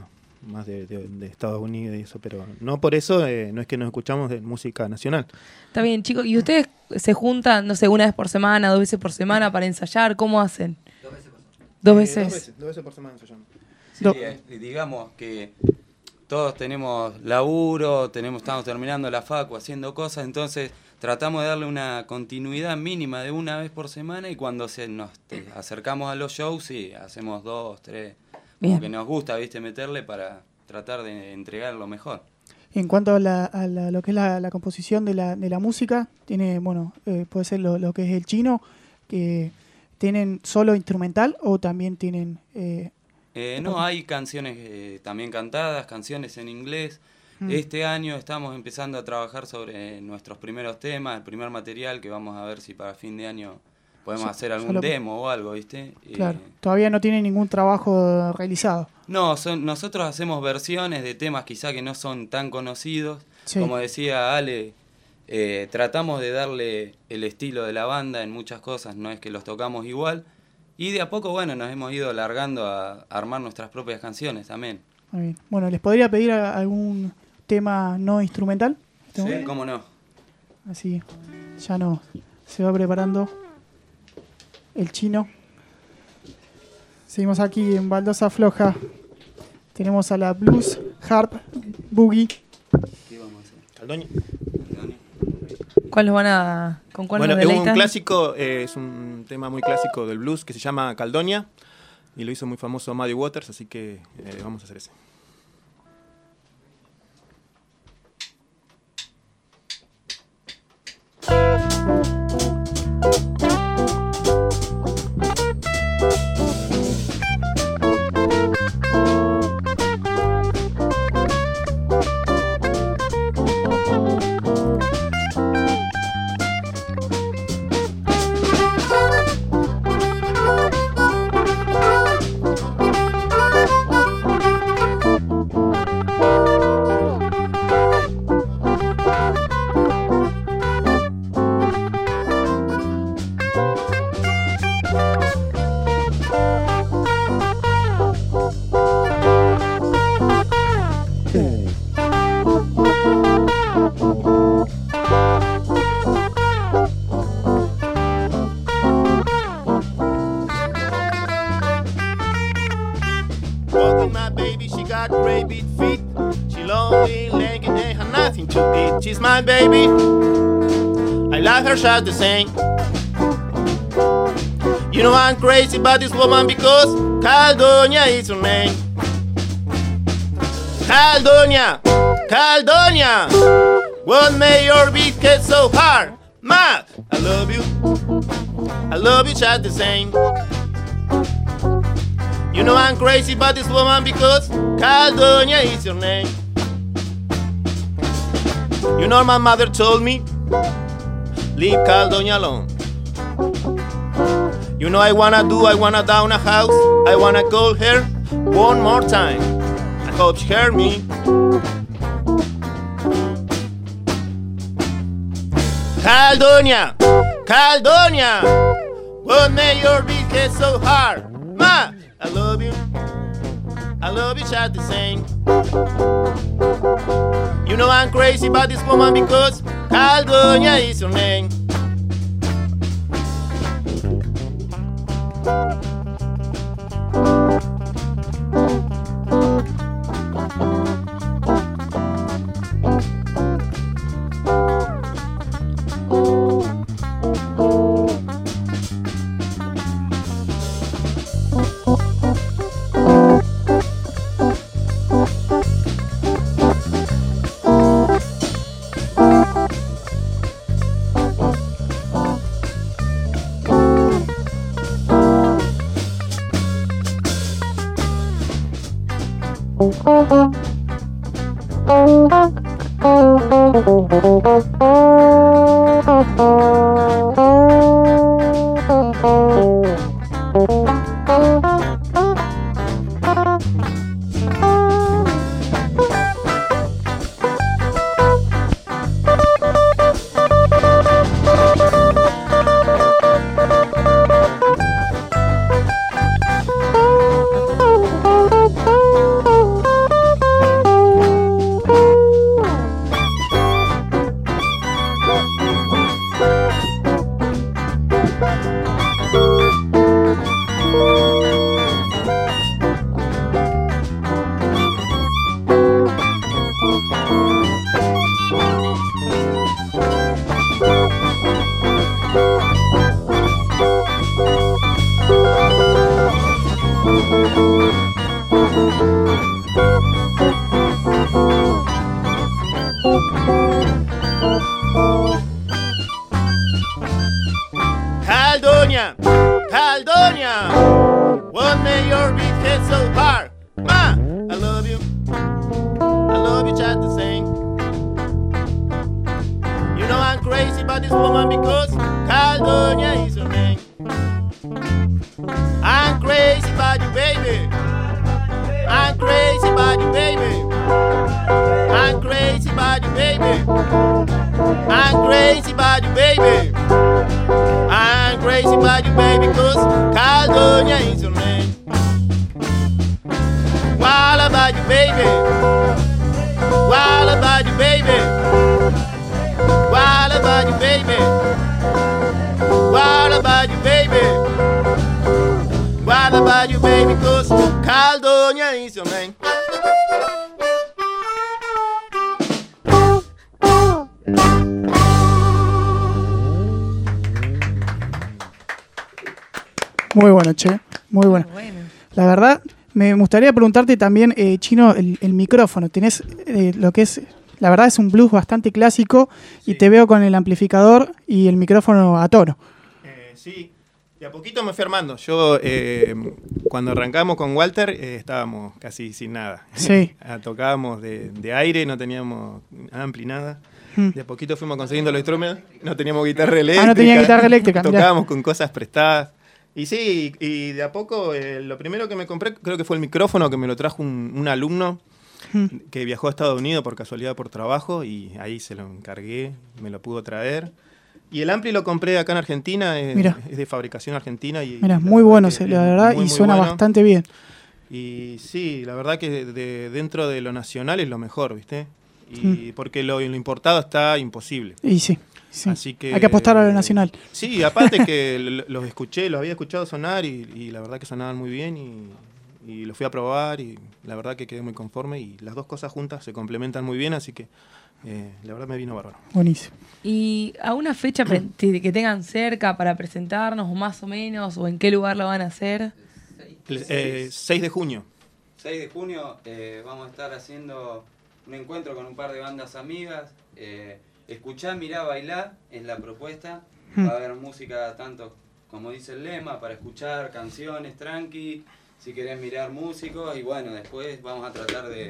más de, de, de Estados Unidos y eso, pero no por eso eh, no es que nos escuchamos de música nacional. Está bien, chicos. ¿Y ustedes se juntan, no sé, una vez por semana, dos veces por semana para ensayar? ¿Cómo hacen? Dos veces por semana. ¿Dos veces? Eh, dos veces, dos veces por semana ensayamos. Sí, eh, digamos que todos tenemos laburo, tenemos, estamos terminando la facu, haciendo cosas, entonces tratamos de darle una continuidad mínima de una vez por semana y cuando se nos te, acercamos a los shows, sí, hacemos dos, tres, como Bien. que nos gusta, viste, meterle para tratar de entregar lo mejor. En cuanto a, la, a la- lo que es la, la composición de la, de la música, tiene, bueno, eh, puede ser lo, lo que es el chino, que tienen solo instrumental o también tienen... eh, Eh, no, hay canciones eh, también cantadas, canciones en inglés. Mm. Este año estamos empezando a trabajar sobre nuestros primeros temas, el primer material, que vamos a ver si para fin de año podemos Ya- hacer ya algún lo- demo o algo, ¿viste? Claro, Eh, todavía no tienen ningún trabajo realizado. no, son, nosotros hacemos versiones de temas quizá que no son tan conocidos. Sí. Como decía Ale, eh, tratamos de darle el estilo de la banda en muchas cosas, no es que los tocamos igual. Y de a poco, bueno, nos hemos ido largando a armar nuestras propias canciones también. Muy bien. Bueno, ¿les podría pedir a- algún tema no instrumental? Sí, cómo no. Así, ya no, se va preparando el chino. Seguimos aquí en Baldosa Floja. Tenemos a la Blues Harp Boogie. ¿Qué vamos a hacer? Caldoña. ¿Cuál nos van a, ¿Con cuál Bueno, nos es un deleitan? clásico, eh, es un tema muy clásico del blues que se llama Caldonia y lo hizo muy famoso Muddy Waters, así que eh, vamos a hacer ese. Walking my baby, she got great big feet. She lonely, legged, and had nothing to eat. She's my baby. I love her just the same. You know I'm crazy about this woman because Caldonia is her name. Caldonia, Caldonia, what made your beat get so hard? Ma, I love you. I love you just the same. You know I'm crazy about this woman because Caldonia is your name. You know my mother told me, leave Caldonia alone. You know I wanna do, I wanna down a house, I wanna call her one more time. I hope she heard me. Caldonia, Caldonia, what made your beat get so hard? Ma, I love you. I love you just the same. You know I'm crazy about this woman because Caldonia is her name. Ma, I love you. I love you, child to sing. You know I'm crazy about this woman because Caldonia is her name. I'm crazy about you, baby. I'm crazy about you, baby. I'm crazy about you, baby. I'm crazy about you, baby. I'm crazy about you, baby, cause Caldonia is your name. Wild about you, baby. Wild about you, baby. Wild about you, baby. Wild about you, baby. Wild about you, baby, cause Caldonia is your name. Muy bueno, che. Muy bueno. La verdad, me gustaría preguntarte también, eh, Chino, el, el micrófono. Tenés eh, lo que es, la verdad es un blues bastante clásico sí. Y te veo con el amplificador y el micrófono a tono. Eh, sí, de a poquito me fui armando. Yo, eh, cuando arrancamos con Walter, eh, estábamos casi sin nada. Sí. Tocábamos de, de aire, no teníamos ampli, nada. De a poquito fuimos consiguiendo los instrumentos, no teníamos guitarra eléctrica. Ah, no tenía guitarra eléctrica. Tocábamos mirá. Con cosas prestadas. Y sí, y, y de a poco, eh, lo primero que me compré creo que fue el micrófono, que me lo trajo un, un alumno hmm. que viajó a Estados Unidos por casualidad por trabajo, y ahí se lo encargué, me lo pudo traer. Y el ampli lo compré acá en Argentina, es, es de fabricación argentina. Y, Mira, muy bueno, la, la verdad, muy, y suena bueno. Bastante bien. Y sí, la verdad que de, dentro de lo nacional es lo mejor, ¿viste? Y hmm. porque lo, lo importado está imposible. Y sí. Sí. Así que, hay que apostar a lo nacional. Sí, aparte que los escuché, los había escuchado sonar y, y la verdad que sonaban muy bien y, y los fui a probar y la verdad que quedé muy conforme y las dos cosas juntas se complementan muy bien, así que eh, la verdad me vino bárbaro. Buenísimo. ¿Y a una fecha que tengan cerca para presentarnos, o más o menos, o en qué lugar lo van a hacer? Eh, seis de junio. seis de junio eh, vamos a estar haciendo un encuentro con un par de bandas amigas. Eh, Escuchá, mirá, bailá es la propuesta. Va a haber música tanto como dice el lema, para escuchar canciones tranqui, si querés mirar músicos, y bueno, después vamos a tratar de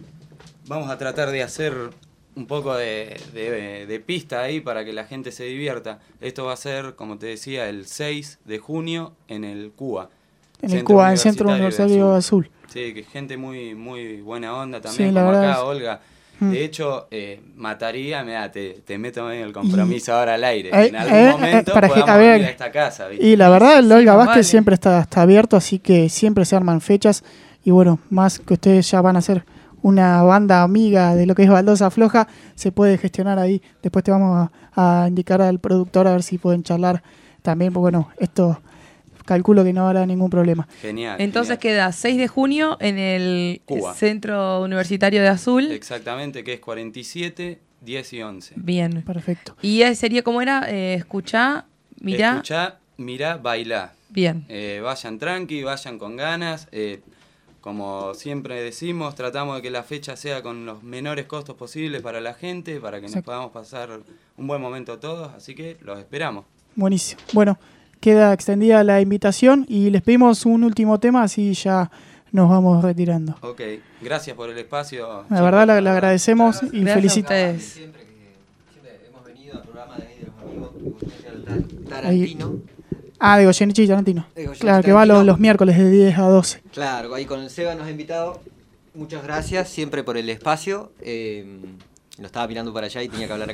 vamos a tratar de hacer un poco de, de, de pista ahí para que la gente se divierta. Esto va a ser, como te decía, el seis de junio en el Cuba. En el Cuba, en el Centro Universitario de Azul. Sí, que gente muy muy buena onda también, sí, como acá, es... Olga. De hecho, eh, mataría, mira, te, te meto en el compromiso y, ahora al aire. Eh, en algún eh, momento eh, para podamos a ver, ir a esta casa, ¿viste? Y la verdad, el Olga sí, Vázquez vale. siempre está, está abierto, así que siempre se arman fechas. Y bueno, más que ustedes ya van a ser una banda amiga de lo que es Baldosa Floja, se puede gestionar ahí. Después te vamos a, a indicar al productor a ver si pueden charlar también, porque bueno, esto... calculo que no habrá ningún problema. Genial. Entonces genial. Queda seis de junio en el Cuba. Centro Universitario de Azul. Exactamente, que es cuarenta y siete, diez y once. Bien. Perfecto. ¿Y sería como era? Eh, escuchá, mirá. Escuchá, mirá, bailá. Bien. Eh, vayan tranqui, vayan con ganas. Eh, como siempre decimos, tratamos de que la fecha sea con los menores costos posibles para la gente, para que Exacto. nos podamos pasar un buen momento todos. Así que los esperamos. Buenísimo. Bueno, queda extendida la invitación y les pedimos un último tema, así ya nos vamos retirando. Ok, gracias por el espacio. La verdad le agradecemos y felicitaciones. Siempre que siempre hemos venido al programa de ahí de los amigos, me gustaría el Tarantino. Ahí. Ah, de Goyeneche y Tarantino. De Goyeneche claro, que va los, los miércoles de diez a doce. Claro, ahí con el Seba nos ha invitado. Muchas gracias siempre por el espacio. Eh, Lo estaba mirando para allá y tenía que hablar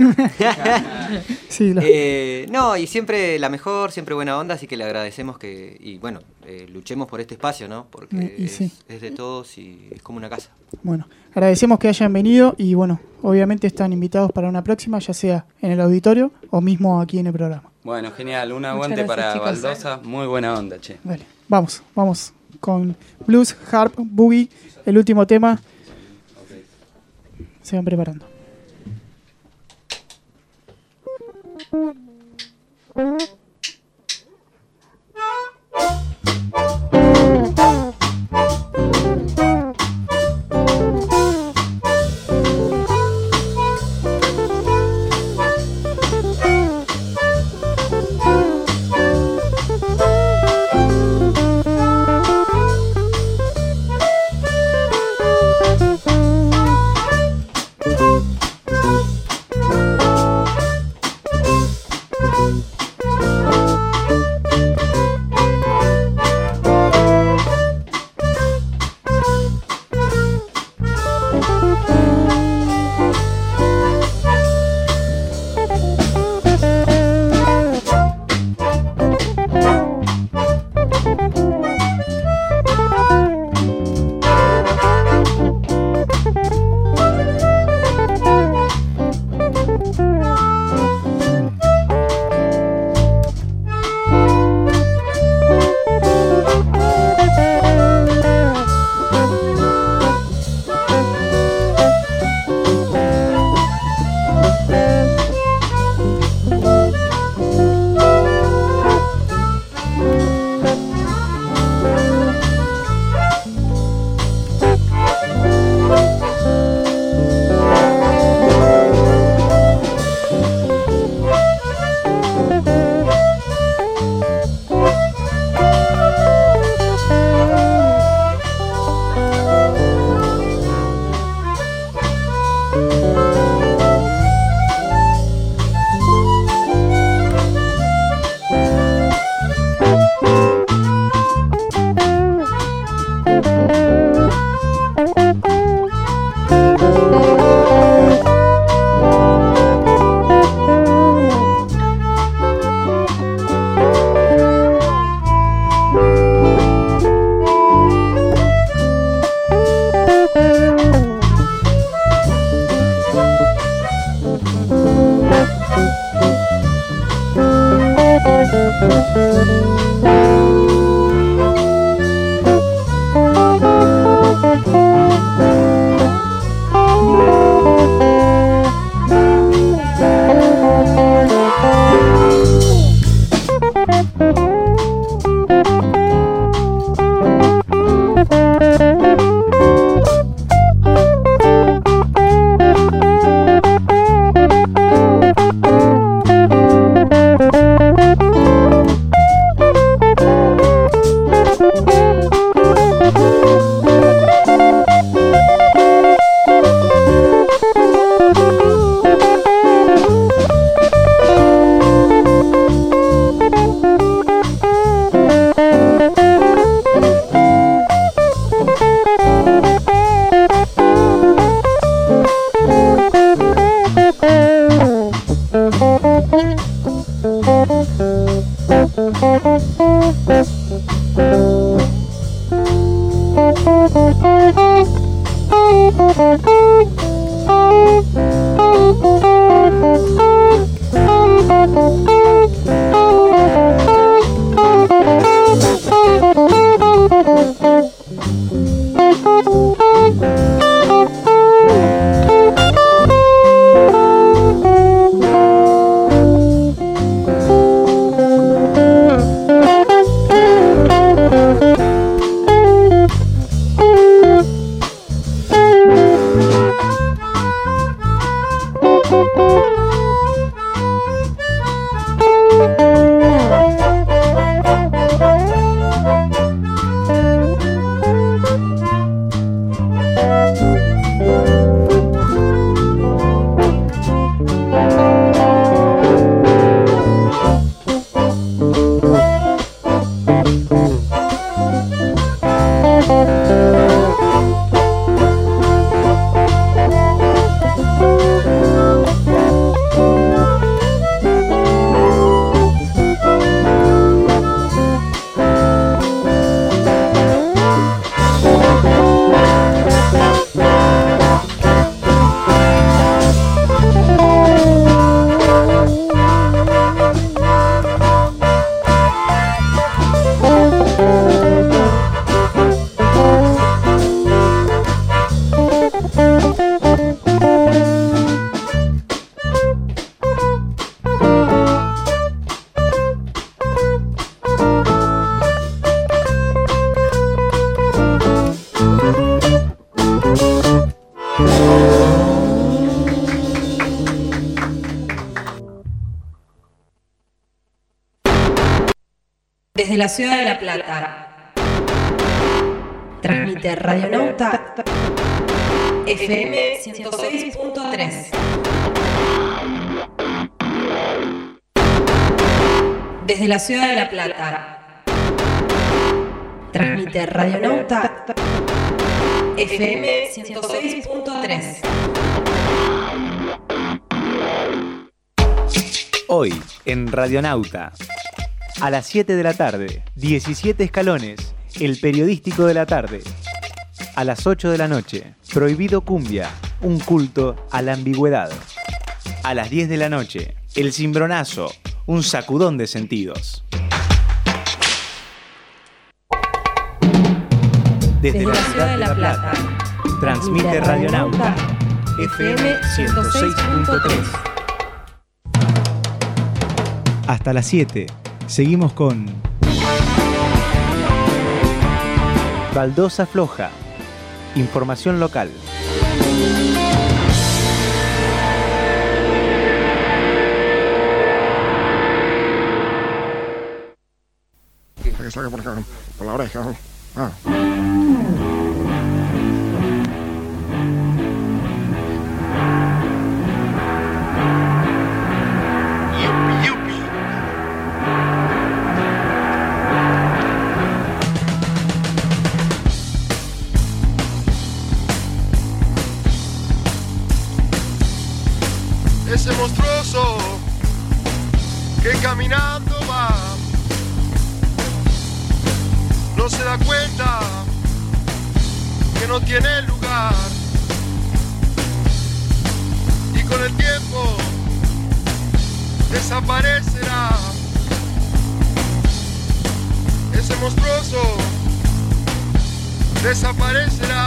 acá. sí, lo... eh, no, y siempre la mejor, siempre buena onda, así que le agradecemos que, y bueno, eh, luchemos por este espacio, ¿no? Porque y, y es, sí. es de todos y es como una casa. Bueno, agradecemos que hayan venido y bueno, obviamente están invitados para una próxima, ya sea en el auditorio o mismo aquí en el programa. Bueno, genial, un aguante para chicos. Baldosa, muy buena onda, che. Vale, vamos, vamos con Blues, Harp, Boogie, el último tema. Okay. Se van preparando. Desde la ciudad de La Plata, transmite Radionauta F M ciento seis punto tres. Desde la ciudad de La Plata, transmite Radionauta F M ciento seis punto tres. Hoy, en Radionauta, a las siete de la tarde, diecisiete escalones, el periodístico de la tarde. A las ocho de la noche, Prohibido Cumbia, un culto a la ambigüedad. A las diez de la noche, El Cimbronazo, un sacudón de sentidos. Desde, Desde la ciudad de La Plata, transmite Radionauta F M ciento seis punto tres. Hasta las siete. Seguimos con Baldosa Floja, información local. Que salga por acá, por la oreja. Ah. Ese monstruoso que caminando va, no se da cuenta que no tiene lugar, y con el tiempo desaparecerá. Ese monstruoso desaparecerá.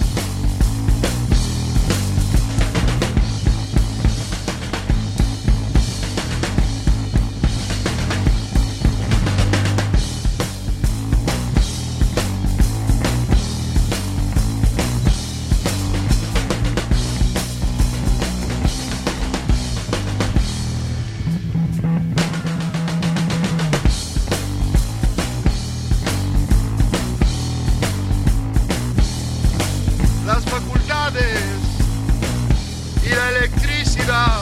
Las facultades y la electricidad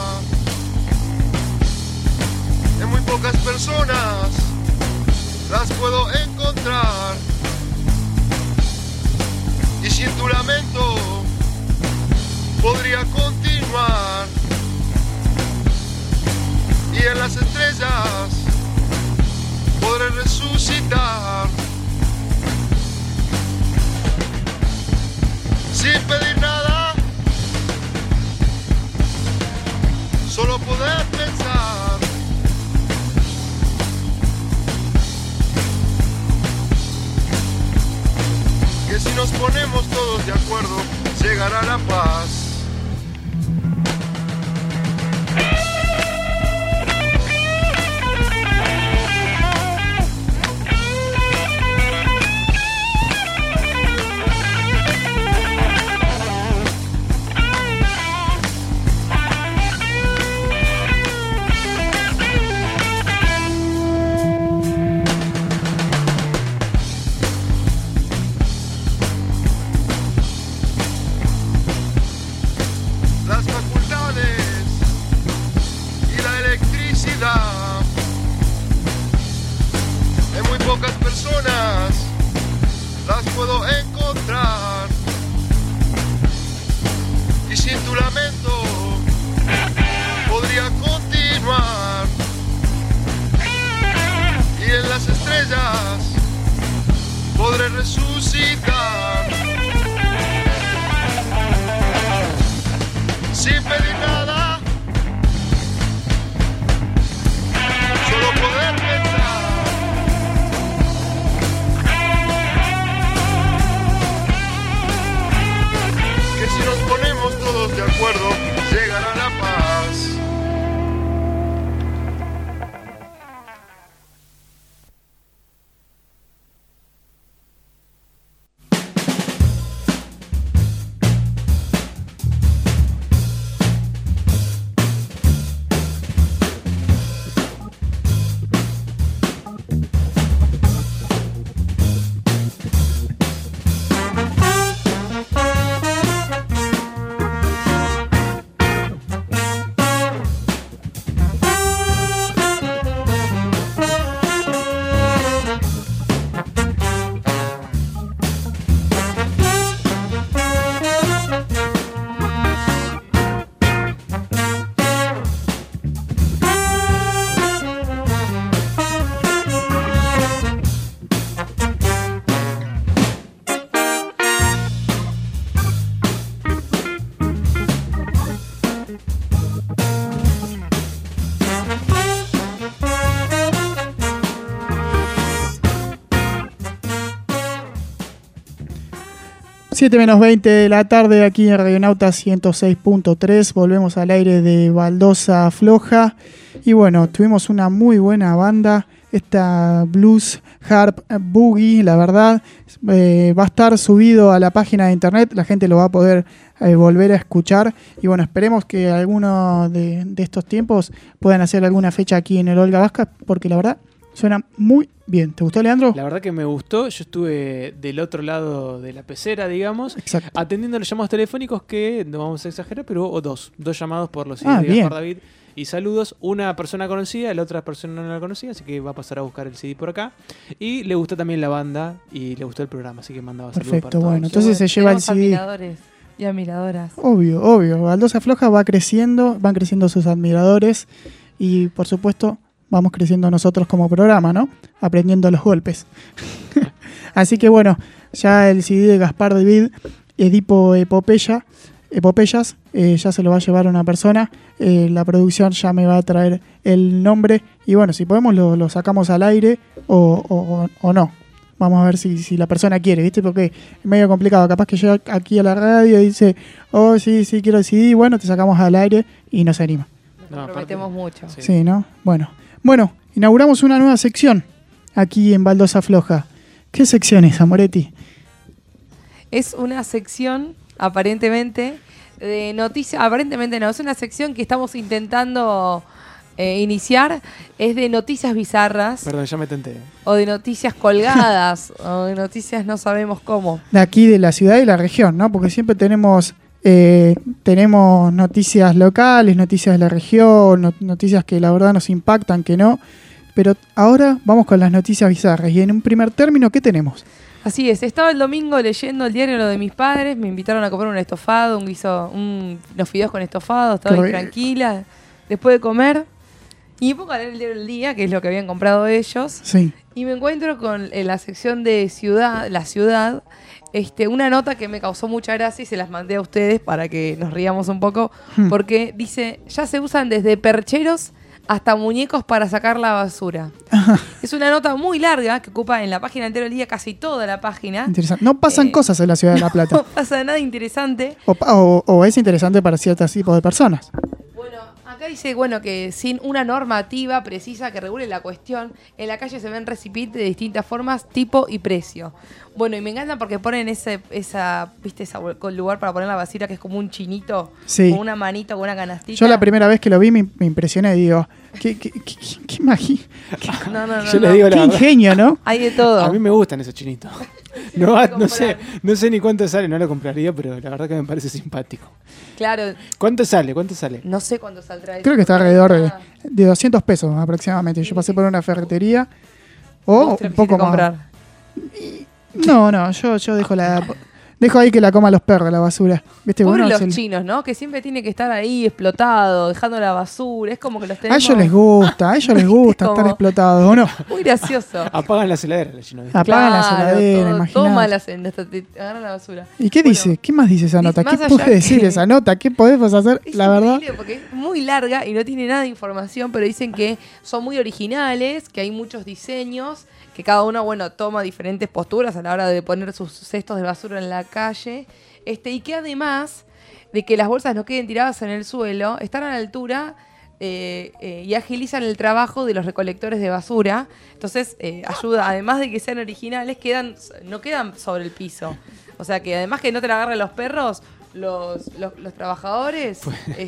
en muy pocas personas las puedo encontrar, y sin tu lamento podría continuar, y en las estrellas podré resucitar sin pedir nada llegará la paz. Las facultades y la electricidad en muy pocas personas las puedo encontrar, y sin tu lamento podría continuar, y en las estrellas podré resucitar. Sin pedir nada, solo poder pensar que si nos ponemos todos de acuerdo, llegará la paz. siete menos veinte de la tarde aquí en Radionauta ciento seis punto tres. Volvemos al aire de Baldosa Floja. Y bueno, tuvimos una muy buena banda. Esta Blues Harp Boogie, la verdad, eh, va a estar subido a la página de internet. La gente lo va a poder eh, volver a escuchar. Y bueno, esperemos que alguno de, de estos tiempos puedan hacer alguna fecha aquí en el Olga Vasca, porque la verdad suena muy bien. ¿Te gustó, Leandro? La verdad que me gustó. Yo estuve del otro lado de la pecera, digamos, Exacto. atendiendo los llamados telefónicos que, no vamos a exagerar, pero o dos. Dos llamados por los Ah, C D de bien. Gaspar David. Y saludos. Una persona conocida, la otra persona no la conocía, así que va a pasar a buscar el C D por acá. Y le gustó también la banda y le gustó el programa, así que mandaba saludos para Perfecto, todos. bueno. Entonces se lleva el Tenemos C D. admiradores y admiradoras. Obvio, obvio. Baldosa Floja va creciendo, van creciendo sus admiradores y, por supuesto, vamos creciendo nosotros como programa, ¿no? Aprendiendo los golpes. Así que, bueno, ya el C D de Gaspar David, Edipo Epopeya, Epopeyas, eh, ya se lo va a llevar una persona. Eh, la producción ya me va a traer el nombre y, bueno, si podemos lo, lo sacamos al aire o, o, o no. Vamos a ver si, si la persona quiere, ¿viste? Porque es medio complicado. Capaz que llega aquí a la radio y dice, oh, sí, sí, quiero el C D. Bueno, te sacamos al aire y no se anima. Nos prometemos mucho. Sí. sí, ¿no? Bueno. Bueno, inauguramos una nueva sección aquí en Baldosa Floja. ¿Qué sección es, Amoretti? Es una sección, aparentemente, de noticias. Aparentemente no, es una sección que estamos intentando eh, iniciar. Es de noticias bizarras. Perdón, ya me tenté. O de noticias colgadas. O de noticias no sabemos cómo. De aquí, de la ciudad y la región, ¿no? Porque siempre tenemos... Eh, tenemos noticias locales, noticias de la región, not- noticias que la verdad nos impactan, que no. Pero ahora vamos con las noticias bizarras. Y en un primer término, ¿qué tenemos? Así es, estaba el domingo leyendo el diario Lo de mis padres, me invitaron a comer un estofado, un guiso, un, unos fideos con estofado, estaba Qué ahí rico. tranquila, después de comer. Y me pongo a leer el diario del día, que es lo que habían comprado ellos. Sí. Y me encuentro con en la sección de ciudad, la ciudad, este, una nota que me causó mucha gracia y se las mandé a ustedes para que nos riamos un poco, Hmm. porque dice, ya se usan desde percheros hasta muñecos para sacar la basura. Es una nota muy larga que ocupa en la página entera del día casi toda la página. Interesante. No pasan Eh, cosas en la ciudad de La Plata. No pasa nada interesante. O, pa- o- o es interesante para ciertos tipos de personas. Acá dice, bueno, que sin una normativa precisa que regule la cuestión, en la calle se ven recipientes de distintas formas, tipo y precio. Bueno, y me encanta porque ponen ese, esa, viste, ese lugar para poner la basura que es como un chinito, Sí. con una manito, con una canastita. Yo la primera vez que lo vi me, me impresioné y digo, qué, qué, qué, qué, qué magi- qué- No, no, no, Yo no. le digo la qué verdad. ingenio, ¿no? Hay de todo. A mí me gustan esos chinitos. No, va- no sé, no sé ni cuánto sale, no lo compraría, pero la verdad que me parece simpático. Claro, ¿Cuánto sale? ¿Cuánto sale? no sé cuándo saldrá eso. Creo que está alrededor de, de doscientos pesos aproximadamente. Yo pasé por una ferretería o Vos te lo un poco quisiste más. comprar. No, no, yo, yo dejo la dejo ahí que la coman los perros la basura. ¿Viste? Pobre Bueno, los es el- chinos, ¿no? Que siempre tiene que estar ahí explotado, dejando la basura. Es como que los a tenemos... ellos les gusta, a ellos les gusta Como- estar explotados, ¿o no? Muy gracioso. Apagan la heladera, los chinos. ¿viste? Apagan la Claro, heladera, todo- imagínate. Toma la cena, te agarran la basura. ¿Y qué dice? ¿Qué más dice esa nota? más ¿Qué allá puede decir que- esa nota? ¿Qué podemos hacer? La verdad. Increíble porque es muy larga y no tiene nada de información, pero dicen que son muy originales, que hay muchos diseños, que cada uno, bueno, toma diferentes posturas a la hora de poner sus cestos de basura en la calle, este, y que además de que las bolsas no queden tiradas en el suelo, están a la altura eh, eh, y agilizan el trabajo de los recolectores de basura. Entonces, eh, ayuda, además de que sean originales, quedan, no quedan sobre el piso. O sea que además que no te la agarren los perros, los, los, los trabajadores,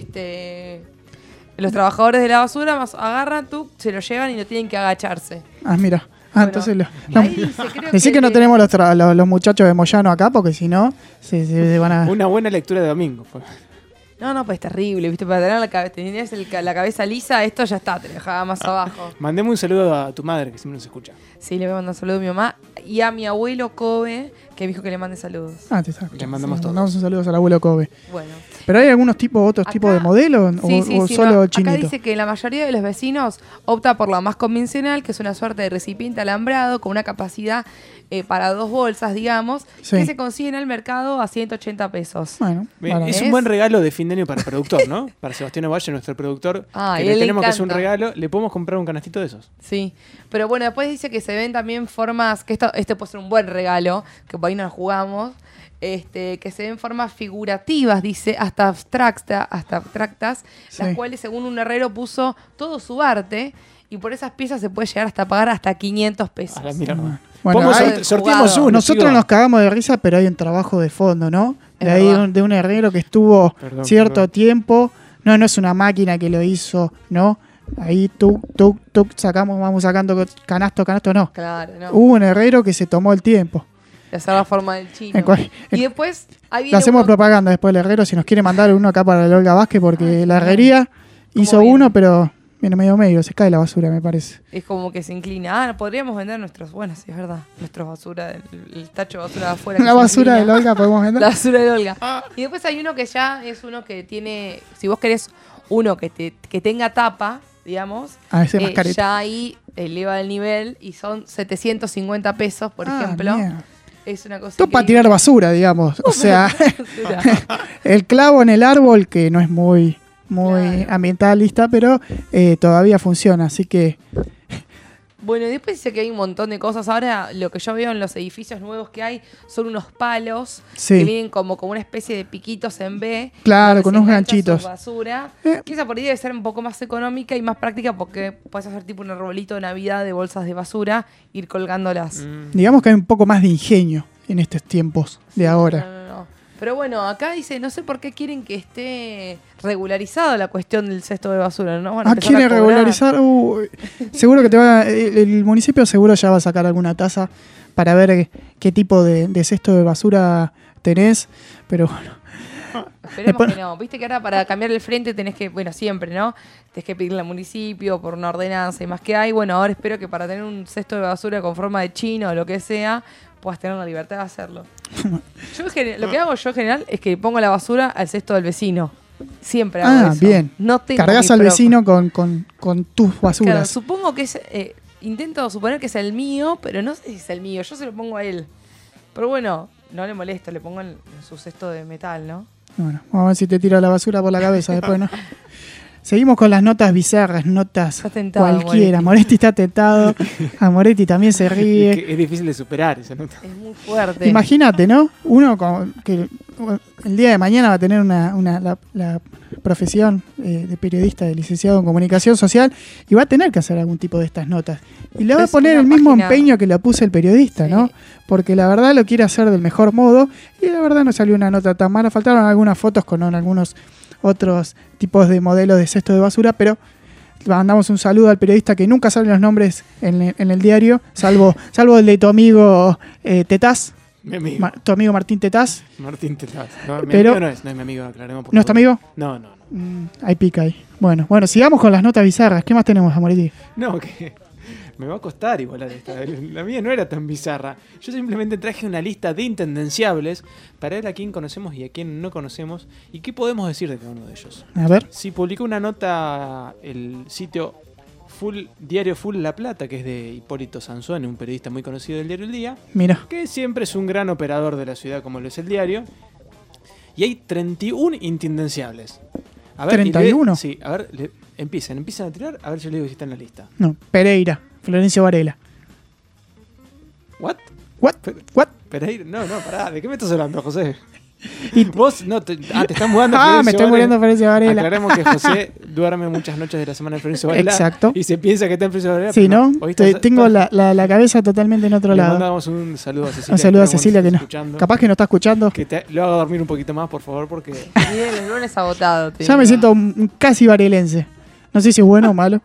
este, los trabajadores de la basura más agarran, tú, se lo llevan y no tienen que agacharse. Ah, mira. Ah, entonces lo, lo- ahí dice, creo decí que- que no tenemos los, tra- los, los muchachos de Moyano acá porque si no se, se- se van a... Una buena lectura de domingo. fue. No, no, pues es terrible, ¿viste? Para tener la, cabe- tenés el ca- la cabeza lisa, esto ya está, te lo dejaba más abajo. Mandeme un saludo a tu madre, que siempre nos escucha. Sí, le voy a mandar un saludo a mi mamá y a mi abuelo Kobe, que me dijo que le mande saludos. Ah, te está. Le mandamos Sí, todos. mandamos un saludo al abuelo Kobe. Bueno. ¿Pero hay algunos tipos, otros tipos de modelos o, Sí, sí, o sí, solo no. chinito? Acá dice que la mayoría de los vecinos opta por la más convencional, que es una suerte de recipiente alambrado con una capacidad eh, para dos bolsas, digamos, Sí. que se consigue en el mercado a ciento ochenta pesos. Bueno, Bien, barato. es un buen regalo de fin de año para el productor, ¿no? Para Sebastián Ovalle, nuestro productor. Ah, que y le él le tenemos que hacer un encanta. regalo. Le podemos comprar un canastito de esos. Sí, pero bueno, después dice que se ven también formas, que esto, este puede ser un buen regalo, que por ahí nos jugamos, este, que se ven formas figurativas, dice, hasta abstracta, hasta abstractas, las Sí. cuales según un herrero puso todo su arte, y por esas piezas se puede llegar hasta pagar hasta quinientos pesos. Ah, mira, Bueno, Pongo hay- sort- sorteemos uno. Nosotros chico. nos cagamos de risa, pero hay un trabajo de fondo, ¿no? Es De ahí verdad. un- de un herrero que estuvo Perdón, cierto perdón. tiempo. No, no es una máquina que lo hizo, ¿no? Ahí tú, tú, tú, sacamos, vamos sacando canasto, canasto, no. Claro, no. Hubo un herrero que se tomó el tiempo. De hacer la forma del chino. En cual- Y después, ahí Le viene hacemos uno- propaganda después del herrero. Si nos quiere mandar uno acá para el Olga Vázquez, porque la herrería hizo viene? uno, pero viene medio medio. Se cae la basura, me parece. es como que se inclina. Ah, podríamos vender nuestros, bueno, sí, es verdad, nuestros basura, el, el tacho de basura de afuera. que La se basura inclina. del Olga podemos vender. La basura de Olga. Y después hay uno que ya es uno que tiene, si vos querés uno que, te, que tenga tapa, digamos, Ah, ese es más eh, careta. ya ahí eleva el nivel y son setecientos cincuenta pesos, por Ah, ejemplo. mierda. Es una cosa Esto para increíble. tirar basura, digamos. O sea, Basura. el clavo en el árbol, que no es muy, muy ambientalista, pero eh, todavía funciona. Así que Bueno, y después dice que hay un montón de cosas. Ahora lo que yo veo en los edificios nuevos que hay son unos palos Sí. que vienen como, como una especie de piquitos en B. Claro, donde con se unos engancha su ganchitos. basura. Eh. Que esa por ahí debe ser un poco más económica y más práctica porque puedes hacer tipo un arbolito de Navidad de bolsas de basura, ir colgándolas. digamos que hay un poco más de ingenio en estos tiempos de ahora. No, no, no. Pero bueno, acá dice, no sé por qué quieren que esté regularizado la cuestión del cesto de basura, ¿no? Van a Ah, empezar quiere a cobrar. regularizar. Uy, seguro que te va. El, el municipio seguro ya va a sacar alguna tasa para ver qué, qué tipo de, de cesto de basura tenés. Pero bueno. Esperemos Después- que no. Viste que ahora para cambiar el frente tenés que, bueno, siempre, ¿no? Tenés que pedirle al municipio por una ordenanza y más que hay. Bueno, ahora espero que para tener un cesto de basura con forma de chino o lo que sea, puedas tener la libertad de hacerlo. Yo en general- lo que hago yo en general es que pongo la basura al cesto del vecino. Siempre hago Ah, eso. bien. No tengo Cargas mi al propio. vecino con, con, con tus Claro, basuras. supongo que es. eh, intento suponer que es el mío, pero no sé si es el mío. Yo se lo pongo a él. Pero bueno, no le molesto, le pongo en, en su cesto de metal, ¿no? Bueno, vamos a ver si te tira la basura por la cabeza después, ¿no? Seguimos con las notas bizarras, notas tentado, cualquiera. Moretti. Moretti está tentado, a Moretti también se ríe. Es, que es difícil de superar esa nota. Es muy fuerte. Imagínate, ¿no? Uno con, que el día de mañana va a tener una, una la, la profesión eh, de periodista, de licenciado en comunicación social, y va a tener que hacer algún tipo de estas notas. Y le va a Es poner una el mismo página- empeño que le puso el periodista, Sí. ¿no? Porque la verdad lo quiere hacer del mejor modo, y la verdad no salió una nota tan mala. Faltaron algunas fotos con algunos otros tipos de modelos de cesto de basura, pero mandamos un saludo al periodista que nunca salen los nombres en, el- en el diario, salvo, salvo el de tu amigo eh, Tetaz. Mi amigo. Ma- tu amigo Martín Tetaz. Martín Tetaz. No, mi Pero- amigo no es, no es mi amigo, aclaremos. por ¿No es tu favor. amigo? No, no, no. Mm, ahí pica ahí. Bueno, bueno, sigamos con las notas bizarras. ¿Qué más tenemos, Amoretti? No, que me va a costar igual esta. La mía no era tan bizarra. Yo simplemente traje una lista de intendenciables para ver a quién conocemos y a quién no conocemos y qué podemos decir de cada uno de ellos. A ver. Si publicó una nota el sitio Full Diario Full La Plata, que es de Hipólito Sansone, un periodista muy conocido del diario El Día, Mira. que siempre es un gran operador de la ciudad como lo es el diario. Y hay treinta y uno intendenciables. A ver, y ¿treinta y uno? le- sí, a ver, le- empiecen, empiezan a tirar, a ver yo le digo si está en la lista. No, Pereira, Florencio Varela. ¿What? ¿What? ¿What? Pereira, no, no, pará, ¿de qué me estás hablando, José? Vos, no, te, ah, te están mudando. Ah, me estoy muriendo Florencio Varela. Aclaremos que José duerme muchas noches de la semana en Florencio Varela. Exacto. Y se piensa que está en Florencio Varela. Sí, pero ¿no? Hoy Te- está- tengo está- la, la- la cabeza totalmente en otro Le lado. mandamos un saludo a Cecilia. Un saludo a espero Cecilia que esté no. escuchando. Capaz que no está escuchando. Que te, lo haga dormir un poquito más, por favor, porque... Bien, el lunes agotado. te Ya me digo. siento un- un casi varelense. No sé si es bueno o malo.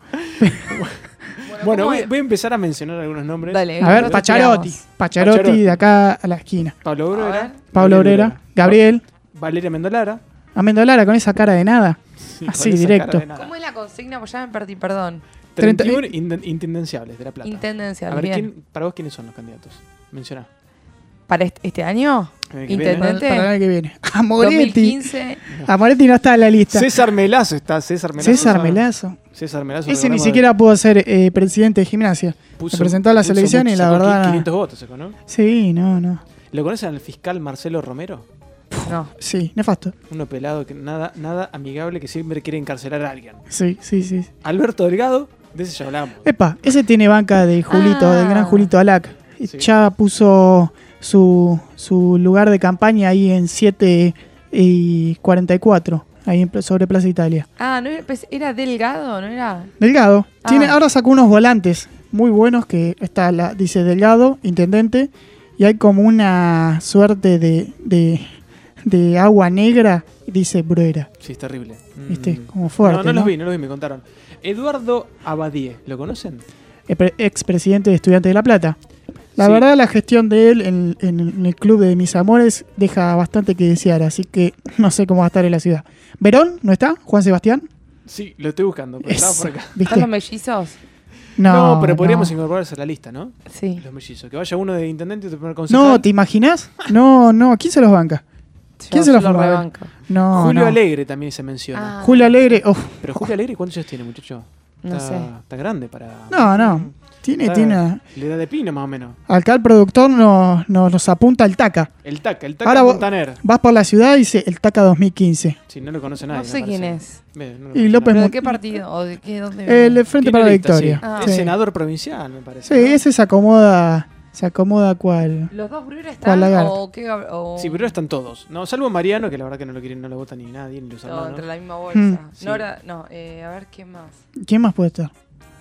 Bueno, voy, voy a empezar a mencionar algunos nombres. Dale, A ver, Pacharotti. Pacharotti de acá a la esquina. Pablo Obrera. Pablo Obrera. Gabriel. Valeria Mendolara. Amendolara con esa cara de nada. Sí, Así, con esa directo. cara de nada. ¿Cómo es la consigna? Pues ya me perdí, perdón. treinta y uno inden- intendenciables de La Plata. Intendenciables, A ver, bien. ¿quién, para vos, ¿quiénes son los candidatos? Menciona. ¿Para este, este año? El que ¿Intendente? Para el año que viene. A Moretti. dos mil quince. A Moretti no está en la lista. César Melazo está. César Melazo. César ¿sabe? Melazo. César Melazo. Ese ni recordemos siquiera pudo ser eh, presidente de gimnasia. Puso- Se presentó a la puso selección mucho- y la sacó verdad. quinientos votos sacó, ¿no? Sí, no, no. ¿Lo conocen al fiscal Marcelo Romero? No. Sí, nefasto. Uno pelado que nada, nada amigable que siempre quiere encarcelar a alguien. Sí, sí, sí. Alberto Delgado, de ese ya hablamos. Epa, ese tiene banca de Julito, Ah. del gran Julito Alac. Sí. Ya puso su, su lugar de campaña ahí en siete y cuarenta y cuatro, ahí en, sobre Plaza Italia. Ah, ¿no era, pues, era Delgado? ¿No era? Delgado. Ah. Tiene, ahora sacó unos volantes muy buenos que está la, dice Delgado, intendente, y hay como una suerte de, de, de agua negra, y dice Bruera. Sí, es terrible. ¿Viste? Mm. Como fuerte, No, no, ¿no? los vi, no los vi, me contaron. Eduardo Abadie, ¿lo conocen? Expresidente de Estudiantes de La Plata. La Sí. verdad, la gestión de él en, en el club de mis amores deja bastante que desear, así que no sé cómo va a estar en la ciudad. ¿Verón no está? ¿Juan Sebastián? Sí, lo estoy buscando, pero estaba por acá. ¿Viste? ¿Están los mellizos? No, No, pero podríamos no. incorporarse a la lista, ¿no? Sí. Los mellizos. Que vaya uno de intendente y otro primer concejal. No, ¿te imaginas? No, no, ¿quién se los banca? ¿Quién Yo- se los yo lo banca? rebanco. No, Julio no. Alegre también se menciona. Ah. Julio Alegre, uf. Pero Julio Alegre, ¿cuántos años tiene, muchacho? No está, sé. Está grande para... No, no. Tiene, está- tiene. Le da de pino, más o menos. Acá el productor nos, nos, nos apunta el TACA. El Taca, el Taca Ahora vos Montaner. vas por la ciudad y dice el TACA dos mil quince. Si no lo conoce nadie. No sé me quién parece. es. Ve, no lo Y conoce López nadie. ¿Pero de Mon- qué partido? ¿O de qué? ¿Dónde? El Frente para la Tiene lista, Victoria. sí. Ah. Es Sí. senador provincial, me parece. Sí, ¿no? ese se acomoda, se acomoda cual. ¿Los dos Bruera ¿Cuál están? lagarto? ¿O qué? O... Sí, pero están todos. No, salvo Mariano, que la verdad que no lo quieren, no lo vota ni nadie, ni los No, hermanos. entre la misma bolsa. Mm. Sí. No, era, no eh, a ver, ¿quién más? ¿Quién más puede estar?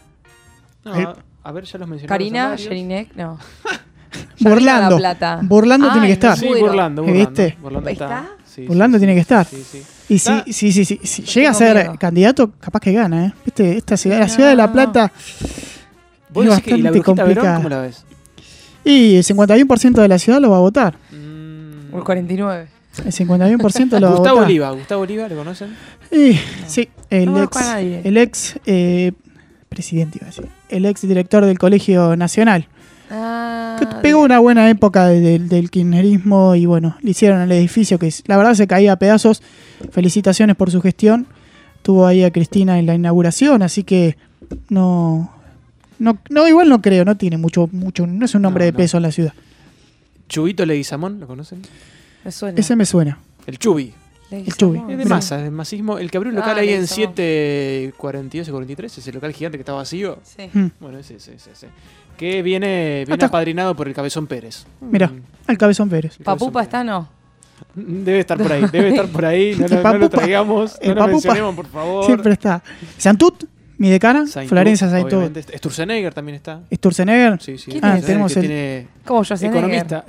No, El- a, a ver, ya los mencionamos. Karina, a varios. Jelinek, no. Ya Burlando. vino La Plata. Burlando tiene Ay, que estar. Sí, Bueno. Burlando, Burlando. ¿Viste? Burlando está. ¿Está? Sí, Burlando sí, tiene sí. que estar. Sí, sí. Y si, Está- sí, sí, sí, si Yo llega a tengo ser miedo. candidato, capaz que gana, ¿eh? ¿Viste? Esta ciudad, la ciudad de La No. Plata ¿Vos es decís que y la bastante brujita Verón, complicada. cómo la ves? Y el cincuenta y uno por ciento de la ciudad lo va a votar. Mm, O el cuarenta y nueve. El cincuenta y uno por ciento lo va a Gustavo votar. Oliva, Gustavo Oliva, ¿lo conocen? Y, sí, el No ex, conozco a nadie. el ex eh, presidente, iba a decir, el ex director del Colegio Nacional. Ah, Que pegó una buena época de- del- del kirchnerismo y bueno, le hicieron el edificio que la verdad se caía a pedazos. Felicitaciones por su gestión. Tuvo ahí a Cristina en la inauguración, así que no, no, no igual no creo, no tiene mucho, mucho, no es un nombre No, de no. peso en la ciudad. Chubito Leguizamón, ¿lo conocen? me suena. Ese me suena. El Chubi. El Chubi. Es de Mirá. masa, es de masismo. El que abrió un local Ah, ahí le en hizo. siete cuarenta y dos y cuarenta y tres, ese local gigante que está vacío. Sí. Mm. Bueno, ese, ese, ese, ese. Que viene, viene Hasta- apadrinado por el Cabezón Pérez. Mirá, al Cabezón Pérez. ¿Papupa está no? Debe estar por ahí, debe estar por ahí. No, lo- no lo Papupa, traigamos, el no lo Papupa mencionemos, por favor. Siempre está. Santut, mi decana, Saintut, Florencia Saintut. obviamente. Sturzenegger también está. Sturzenegger. Sí, sí. Ah, Sturzenegger, tenemos que el. tiene ¿Cómo Schwarzenegger? economista.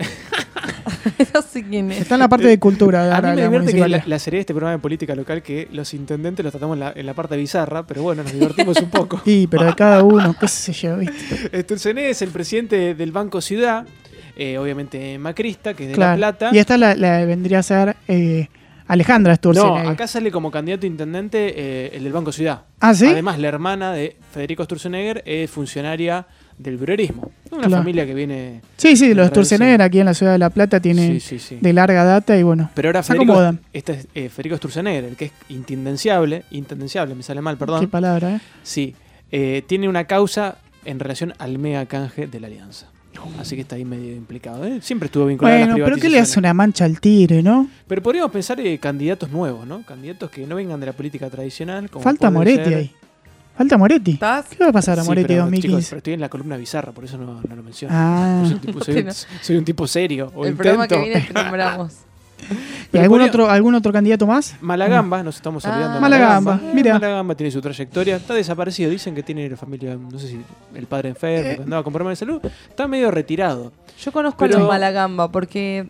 No sé quién es. Está en la parte de cultura. de A ahora mí me la divierte que la, municipalidad. la serie de este programa de política local que los intendentes los tratamos en la, en la parte bizarra, pero bueno, nos divertimos un poco. Sí, pero de cada uno, qué sé yo, ¿viste? Sturzenegger es el presidente del Banco Ciudad, eh, obviamente macrista, que es de Claro. La Plata. Y esta la, la vendría a ser eh, Alejandra No, Sturzenegger. acá sale como candidato a intendente eh, el del Banco Ciudad. ¿Ah, sí? Además, la hermana de Federico Sturzenegger es funcionaria del breverismo. Una Claro. familia que viene... Sí, sí, de los tradición. Sturzenegger aquí en la ciudad de La Plata tienen Sí, sí, sí. de larga data y bueno, Pero ahora se Federico, acomodan. este es eh, Federico Sturzenegger, el que es intendenciable, intendenciable, me sale mal, perdón. Qué palabra, ¿eh? Sí, eh, tiene una causa en relación al mega canje de la Alianza. Así que está ahí medio implicado. ¿eh? Siempre estuvo vinculado a Bueno, las pero ¿qué le privatizaciones. hace una mancha al tigre, no? Pero podríamos pensar en candidatos nuevos, ¿no? Candidatos que no vengan de la política tradicional. Como Falta puede Moretti ser- ahí. Falta Moretti. ¿Estás? ¿Qué va a pasar a Sí, Moretti pero, dos mil quince? chicos, pero estoy en la columna bizarra, por eso no, no lo menciono. Ah. Soy un tipo, soy un- soy un tipo serio. O El intento. programa que viene te nombramos. ¿Y Pero algún podría- otro, algún otro candidato más? Malagamba, nos estamos Ah. olvidando. de Malagamba, Eh, mira. Malagamba tiene su trayectoria. Está desaparecido. Dicen que tiene la familia, no sé si el padre enfermo, Eh. que andaba con problemas de salud. Está medio retirado. Yo conozco Pero- a los Malagamba porque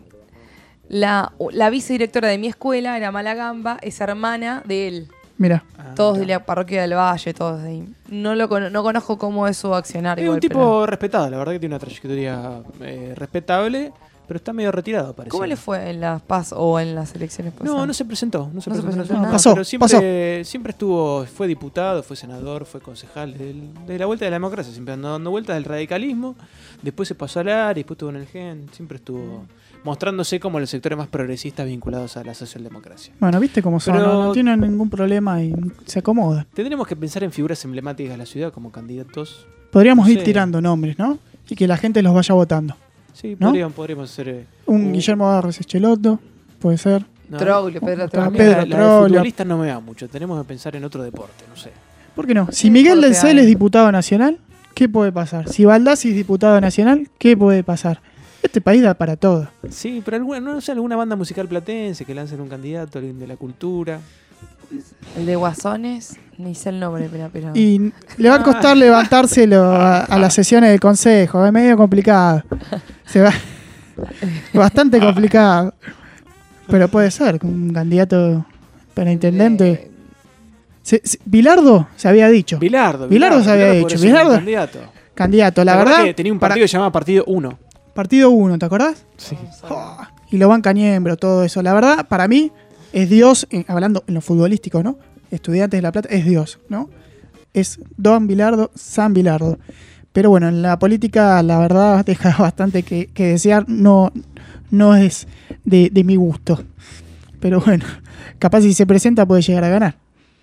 la, la vicedirectora de mi escuela era Malagamba, es hermana de él. Mira. Todos de la parroquia del Valle, todos de ahí. No lo cono- no conozco cómo es su accionar. Es igual, un tipo pero- respetado, la verdad que tiene una trayectoria eh, respetable, pero está medio retirado, parece. ¿Cómo le fue en las PAS o en las elecciones pasadas? No, no se presentó, no se No se presentó, presentó no, nada. Pasó, pero siempre, pasó. siempre estuvo, fue diputado, fue senador, fue concejal de, de la vuelta de la democracia, siempre andó dando vueltas del radicalismo, después se pasó al AR y después estuvo en el G E N, siempre estuvo mostrándose como los sectores más progresistas vinculados a la socialdemocracia. Bueno, viste cómo son, Pero- no, no tienen ningún problema y se acomodan. Tendremos que pensar en figuras emblemáticas de la ciudad como candidatos. Podríamos No ir sé. tirando nombres, ¿no? Y que la gente los vaya votando. Sí, ¿no? podríamos, podríamos hacer... eh, Un Guillermo Barros Echeloto, puede ser. no, Troglio, Pedro Está Troglio. Pedro la, la de Troglio. futbolista no me da mucho, tenemos que pensar en otro deporte, no sé. ¿Por qué no? Si Miguel del deporte Cel hay? es diputado nacional, ¿qué puede pasar? Si Baldassi es diputado nacional, ¿qué puede pasar? Este país da para todo. Sí, pero alguna, no sé, alguna banda musical platense que lancen un candidato, alguien de la cultura. El de Guasones, ni sé el nombre, pero... pero... Y le va a costar levantárselo a, a las sesiones del consejo, es medio complicado. Se va, bastante complicado. Pero puede ser, un candidato para intendente. Se- se- Bilardo se había dicho. Bilardo. Bilardo se había podría dicho. ser un Bilardo, candidato. candidato, la ¿Te acordás verdad. que tenía un para- partido que se llamaba Partido uno. Partido uno, ¿te acordás? Sí. Oh, y lo banca Niembro, todo eso. La verdad, para mí, es Dios, eh, hablando en lo futbolístico, ¿no? Estudiantes de La Plata, es Dios, ¿no? Es Don Bilardo, San Bilardo. Pero bueno, en la política, la verdad, deja bastante que, que desear. No, no es de, de mi gusto. Pero bueno, capaz si se presenta puede llegar a ganar.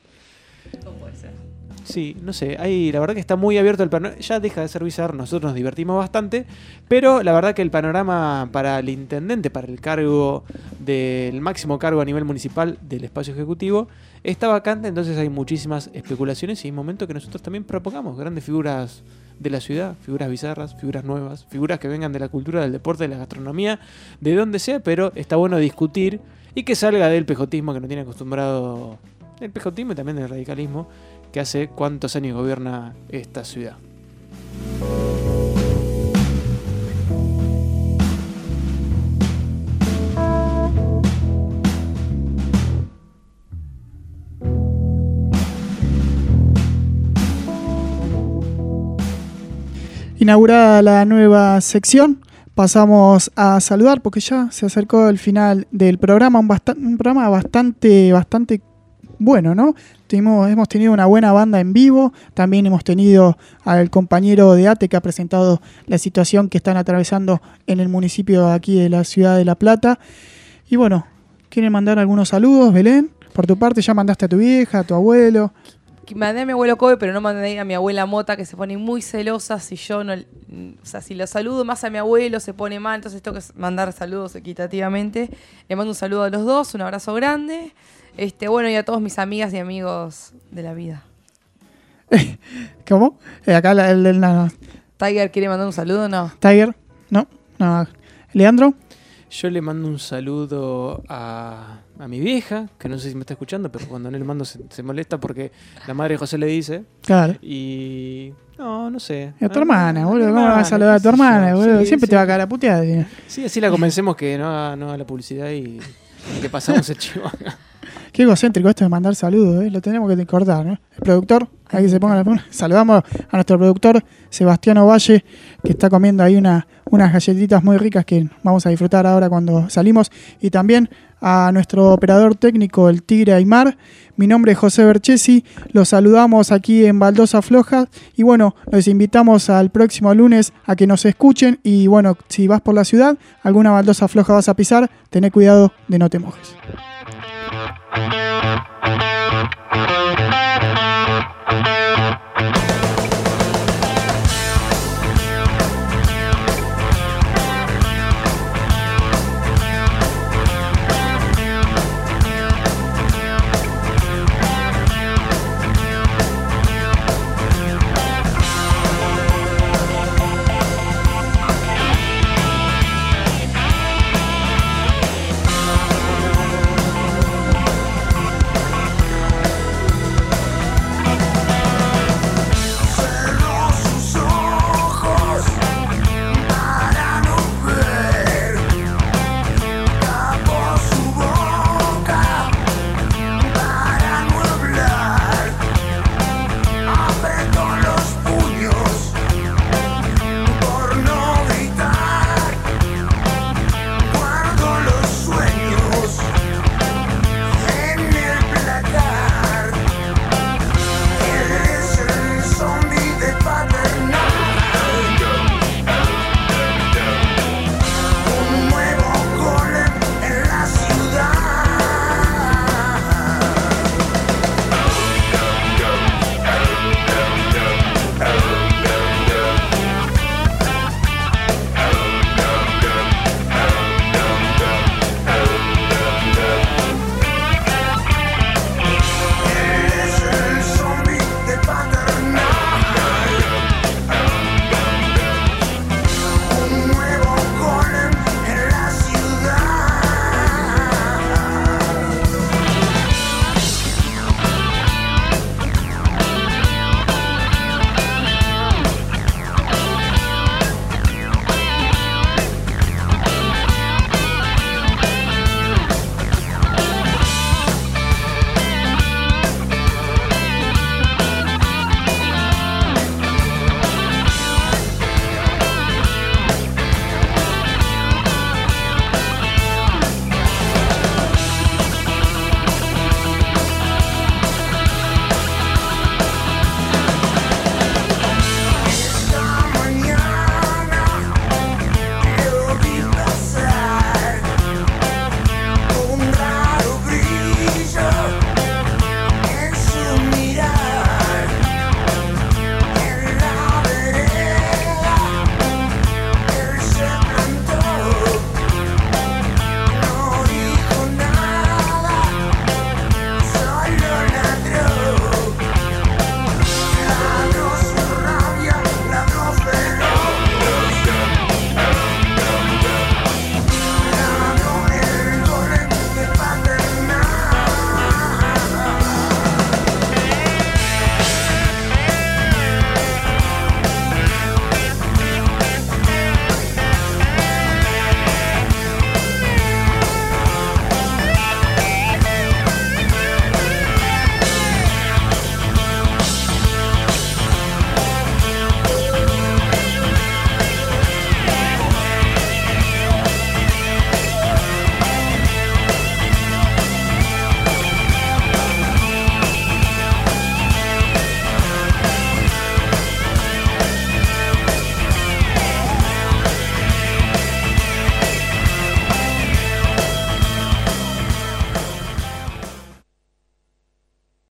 Sí, no sé, ahí la verdad que está muy abierto el panorama, ya deja de ser bizarro, nosotros nos divertimos bastante, pero la verdad que el panorama para el intendente, para el cargo del máximo cargo a nivel municipal del espacio ejecutivo, está vacante, entonces hay muchísimas especulaciones y es momento que nosotros también propongamos grandes figuras de la ciudad, figuras bizarras, figuras nuevas, figuras que vengan de la cultura, del deporte, de la gastronomía, de donde sea, pero está bueno discutir y que salga del pejotismo que nos tiene acostumbrado el pejotismo y también del radicalismo que hace cuántos años gobierna esta ciudad. Inaugurada la nueva sección, pasamos a saludar porque ya se acercó el final del programa, un, basta- un programa bastante, bastante bueno, ¿no? Tuvimos, hemos tenido una buena banda en vivo, también hemos tenido al compañero de ATE que ha presentado la situación que están atravesando en el municipio aquí de la ciudad de La Plata. Y bueno, ¿quieren mandar algunos saludos, Belén? Por tu parte, ya mandaste a tu vieja, a tu abuelo. que mandé a mi abuelo Kobe, pero no mandé a mi abuela Mota, que se pone muy celosa si yo no... O sea, si lo saludo más a mi abuelo, se pone mal, entonces tengo que mandar saludos equitativamente. Le mando un saludo a los dos, un abrazo grande. Este, bueno, y a todos mis amigas y amigos de la vida. ¿Cómo? Eh, acá la- el del... No, no. Tiger, ¿quiere mandar un saludo o no? Tiger, no, no. Leandro, Yo le mando un saludo a, a mi vieja, que no sé si me está escuchando, pero cuando no le mando se, se molesta porque la madre de José le dice. Claro. Y... No, no sé. a tu Ah, hermana, boludo. mi ¿Cómo vas a hermana, saludar a tu qué sé yo. hermana, boludo? Sí, Siempre sí. te va a caer a puteada. tío. Sí, así la convencemos que no haga, no haga la publicidad y que pasamos el chivo. Qué egocéntrico esto de mandar saludos, ¿eh? Lo tenemos que cortar, ¿no? El productor, ahí se ponga la... Saludamos a nuestro productor, Sebastián Ovalle, que está comiendo ahí una, unas galletitas muy ricas que vamos a disfrutar ahora cuando salimos. Y también a nuestro operador técnico, el Tigre Aymar. Mi nombre es José Berchesi, los saludamos aquí en Baldosa Floja. Y bueno, los invitamos al próximo lunes a que nos escuchen. Y bueno, si vas por la ciudad, alguna baldosa floja vas a pisar, tené cuidado de no te mojes. Thank you.